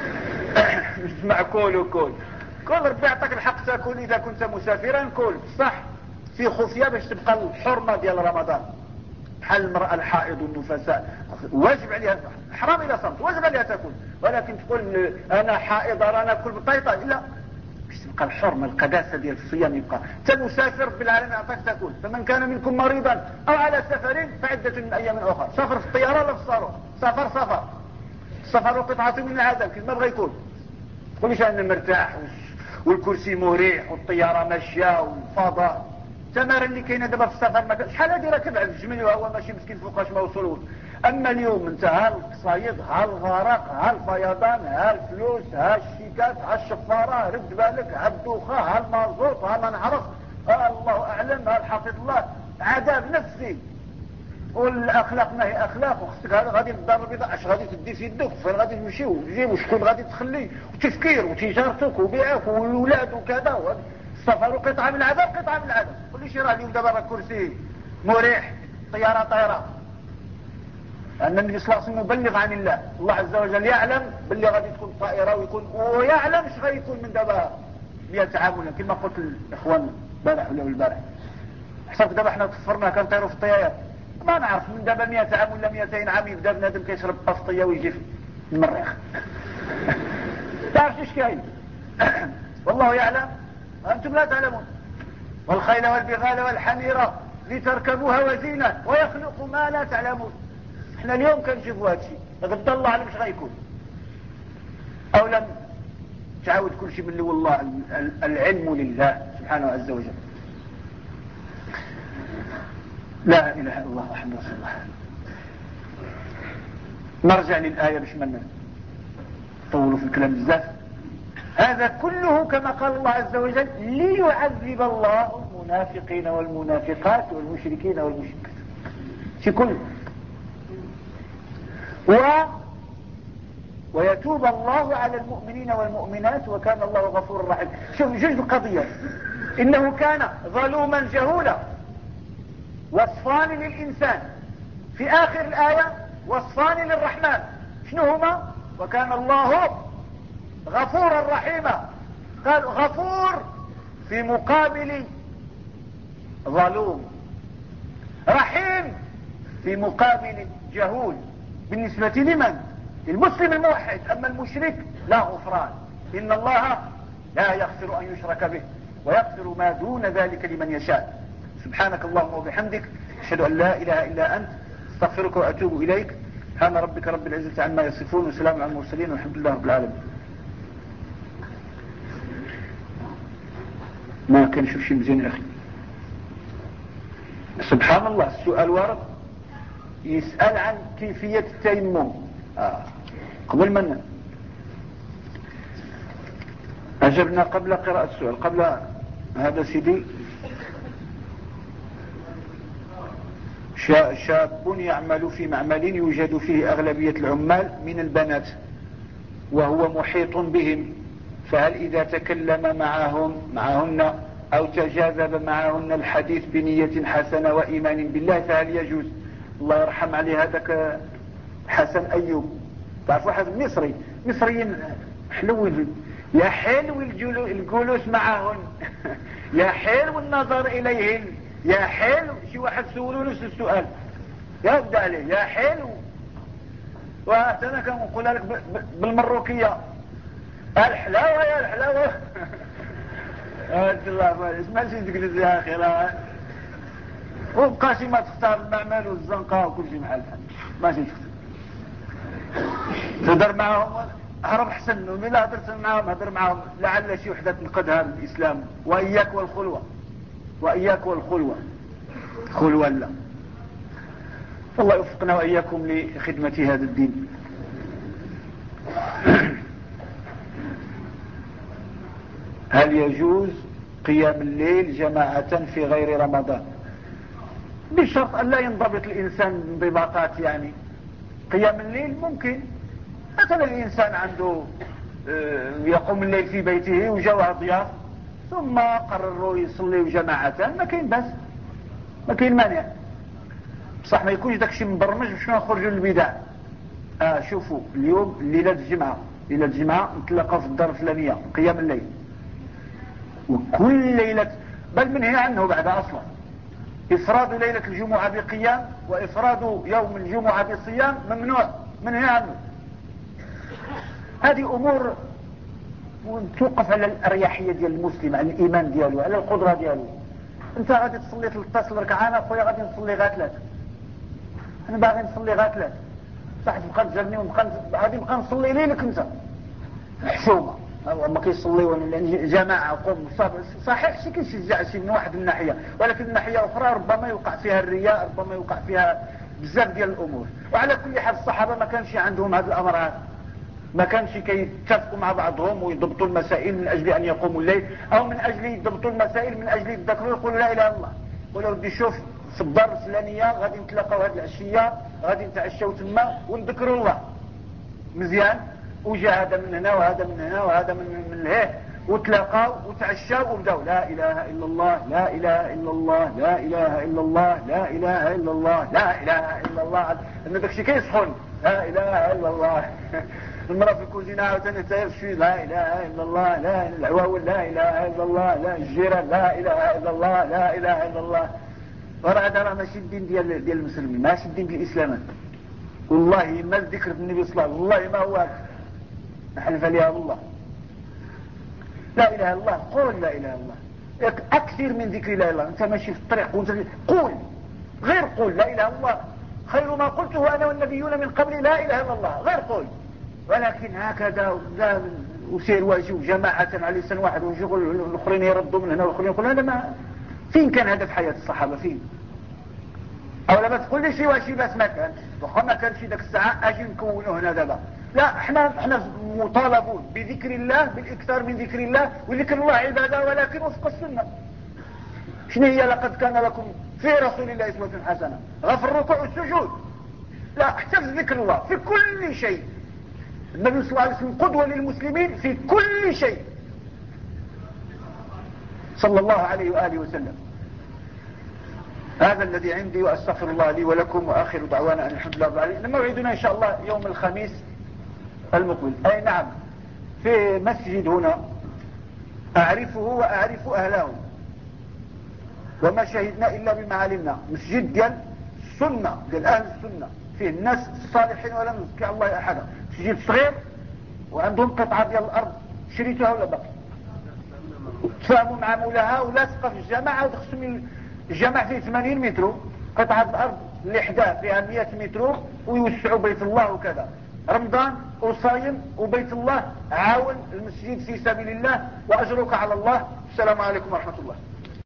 مع كل وكل كل. ربي يعطيك الحق تاكل اذا كنت مسافرا كل صح في خفية باش تبقى الحرمة ديال رمضان، بحال المرأة الحائض والنفساء واجب عليها، حرام اذا صمت واجب عليها تاكل، ولكن تقول انا حائض انا ناكل بطيطة لا، باش تبقى الحرمة القداسة ديال الصيام يبقى. انت مسافر بالعالم يعطيك تاكل. فمن كان منكم مريضا او على سفر فعدة من ايام اخرى. سافر في الطيارة ولا في الصاروخ؟ سفر السفر قطعة من العذاب كما بغى يكون. تقوليش انا مرتاح والكرسي مريح والطيارة ماشية والفضاء. التمارين اللي كاينه دابا في السفر ما شحال هادي راكب على الجمل وهو ماشي مسكين فوقاش ما وصلوش. اما اليوم انت ها القصايد ها الغرق ها الفيضان ها الفلوس ها الشيكات ها الشفاره رد بالك ها الدوخه ها المازوط ها ما نعرف ها الله اعلم ها الحفظ الله عذاب نفسي. والاخلاق ما هي اخلاق، وخصك غادي للدار البيضاء اش غادي تدي في يدك فين غادي تمشيو وتجيب وشكون غادي تخلي وتفكير وتجارتك وبيعك والولاد وكذا. السفر قطعة من العذاب قطعة من العذاب. كل شيء راه اليوم دابا الكرسي مريح طيارة طيرة. أن النبي صلى الله عليه وسلم مبلغ عن الله، الله عز وجل يعلم باللي غادي تكون طائرة ويعلم اش غيكون من دابا 100 عام كما قلت الإخوان البارح ولا البارح. حسب دابا حنا كفرنا كنطيروا في الطيارات ما نعرف من دابا 100 عام ولا 200 عام يبدا بنادم كيشرب باسطية ويجي في المريخ تعرف ايش كاين والله يعلم أنتم لا تعلمون. والخيل والبغال والحميرة لتركبوها وزينة ويخلق ما لا تعلمون. احنا اليوم كنشوفوا هذا الشيء غدا الله علم اش غيكون. او لم تعاود كل شيء باللي والله العلم لله سبحانه عز وجل. لا اله الا الله محمد رسول الله. نرجع للآية باش ما نطولوا في الكلام بزاف. هذا كله كما قال الله عز وجل ليعذب الله المنافقين والمنافقات والمشركين والمشركات في كل ويتوب الله على المؤمنين والمؤمنات وكان الله غفورا رحيما. شوف جوج القضية، إنه كان ظلوما جهولا وصفان للإنسان، في آخر الآية وصفان للرحمن شنو هما؟ وكان الله غفورا رحيما. قال غفور في مقابل ظلوم، رحيم في مقابل جهول. بالنسبة لمن؟ المسلم الموحد. أما المشرك لا غفران. إن الله لا يغفر أن يشرك به ويغفر ما دون ذلك لمن يشاء. سبحانك اللهم وبحمدك أشهد أن لا إله إلا أنت استغفرك وأتوب إليك. سبحان ربك رب العزة عما يصفون وسلام على المرسلين والحمد لله رب العالمين. ما كان شوف شيء مزيان يا أخي. سبحان الله السؤال وارد يسأل عن كيفية التيمم قبل من أجبنا قبل قراءة السؤال. قبل هذا سيدي شاب يعمل في معمل يوجد فيه أغلبية العمال من البنات وهو محيط بهم، فهل إذا تكلم معهن أو تجاذب معهن الحديث بنية حسنة وإيمان بالله فهل يجوز؟ الله يرحم عليه هذاك حسن أيوب، تعرفوا حسن مصريين حلوين، يا حلو الجلوس معهن يا حلو النظر إليهن، يا حلو. شي واحد سولوا نفس السؤال يرد عليه يا حلو. وأنا كنقول لك بالمروكية الحلاوة يا الحلاوة الله ماشي تجلس يا أخي لا وبقى ما تختار المعمل والزنقة وكل شيء مع الحال ماشي تهدر معهم هرب احسن ومن لا هدرت معهم هدر معهم لعل شي وحدة تنقدها الإسلام. وإياك والخلوة وإياك والخلوة خلوة لا. الله يوفقنا وإياكم لخدمة هذا الدين. هل يجوز قيام الليل جماعة في غير رمضان، بشرط أن لا ينضبط الإنسان انضباطات. يعني قيام الليل ممكن مثلا الإنسان عنده يقوم الليل في بيته وجوه ضياف ثم قرروا يصلي جماعة، ما كاين بس، ما كاين مانع، بصح ما يكونش داكشي مبرمج باش نخرجوا للبدع. شوفوا اليوم ليلة الجمعة نتلاقوا في الدار الفلانية قيام الليل، وكل ليلة بل منهي عنه بعد أصلا. إفراد ليلة الجمعة بقيام وإفراد يوم الجمعة بصيام ممنوع، منهي عنه. هذه أمور توقف على الأريحية ديال المسلم، على الإيمان ديالو، على القدرة ديالو. انت غادي تصلي 13 ركعة، انا خويا غادي نصلي غير 3، انا باغي نصلي غير 3، صح تبقى تجرني غادي نبقى نصلي ليلك انت حشومه. هو ما كيصليو جماعه قوم صحيح شي كيشجع شي من واحد الناحيه، ولكن الناحيه اخرى ربما يوقع فيها الرياء، ربما يوقع فيها بزاف ديال الامور. وعلى كل حال الصحابه ما كانش عندهم هذا الامر هذا، ما كانش كيتفقوا مع بعضهم ويضبطوا المسائل من اجل ان يقوموا الليل، او من اجل يضبطوا المسائل من اجل يذكروا يقولوا لا اله الا الله. يقولوا ودي شوف في الدار الفلانيه غادي نتلاقاو هذه العشيه، غادي نتعشاو تما ونذكروا الله مزيان، وجاء هذا من هنا وهذا من هنا وهذا من هنا، وتلاقاو وتعشاو وبداو لا اله الا الله لا اله الا الله لا اله الا الله لا اله الا الله لا اله الا الله. ان داكشي كيسخن لا اله الا الله. المرأة في الكوزينة عاوتاني تعرف شي لا اله الا الله، لا العواول لا اله الا الله، لا الجيران لا اله الا الله لا اله الا الله. وراه هذا راه ماشي الدين ديال المسلمين، ماشي الدين ديال الاسلام. والله ما الذكر النبي صلى الله عليه وسلم، والله ما هو نحلف عليها بالله. لا اله الا الله، قول لا اله الا الله اكثر من ذكر لا اله الا الله. انت ماشي في الطريق وانت قول، غير قول لا اله الا الله خير ما قلته انا والنبيون من قبل لا اله الا الله، غير قول. ولكن هكذا وسير واجب جماعة على لسان واحد وشغل الاخرين يردوا من هنا والاخرين يقولوا هذا ما فين كان هذا في حياة الصحابة؟ فين؟ او لما تقول لي شي واشي بس ما كان، وخا ما كانش داك الساعة اجي نكونوا هنا دابا. لا احنا مطالبون بذكر الله، بالاكثار من ذكر الله، وذكر الله عبادة ولكن وفق السنة. شنو هي لقد كان لكم في رسول الله اسوة حسنة؟ غير في الركوع والسجود، لا حتى في ذكر الله في كل شيء. النبي صلى الله عليه وسلم قدوة للمسلمين في كل شيء صلى الله عليه وآله وسلم. هذا الذي عندي، وأستغفر الله لي ولكم، وآخر دعوانا أن الحمد لله رب العالمين. موعدنا إن شاء الله يوم الخميس المقبل، أي نعم، في مسجد هنا أعرفه وأعرف أهله، وما شهدنا إلا بما علمنا. مسجد ديال السنة، ديال أهل السنة، فيه الناس الصالحين ولم يذكر الله أحدا. مسجد صغير وعندهم قطعة ديال الأرض، شريتها ولا باقي؟ تفاهموا مع مولاها ولا تبقى في الجامعة وتقسم الجامع فيه 80 متر، قطعة الأرض اللي حداه فيها 100 متر، ويوسعوا بيت الله وكذا. رمضان وصايم وبيت الله، عاون المسجد في سبيل الله وأجرك على الله. السلام عليكم ورحمة الله.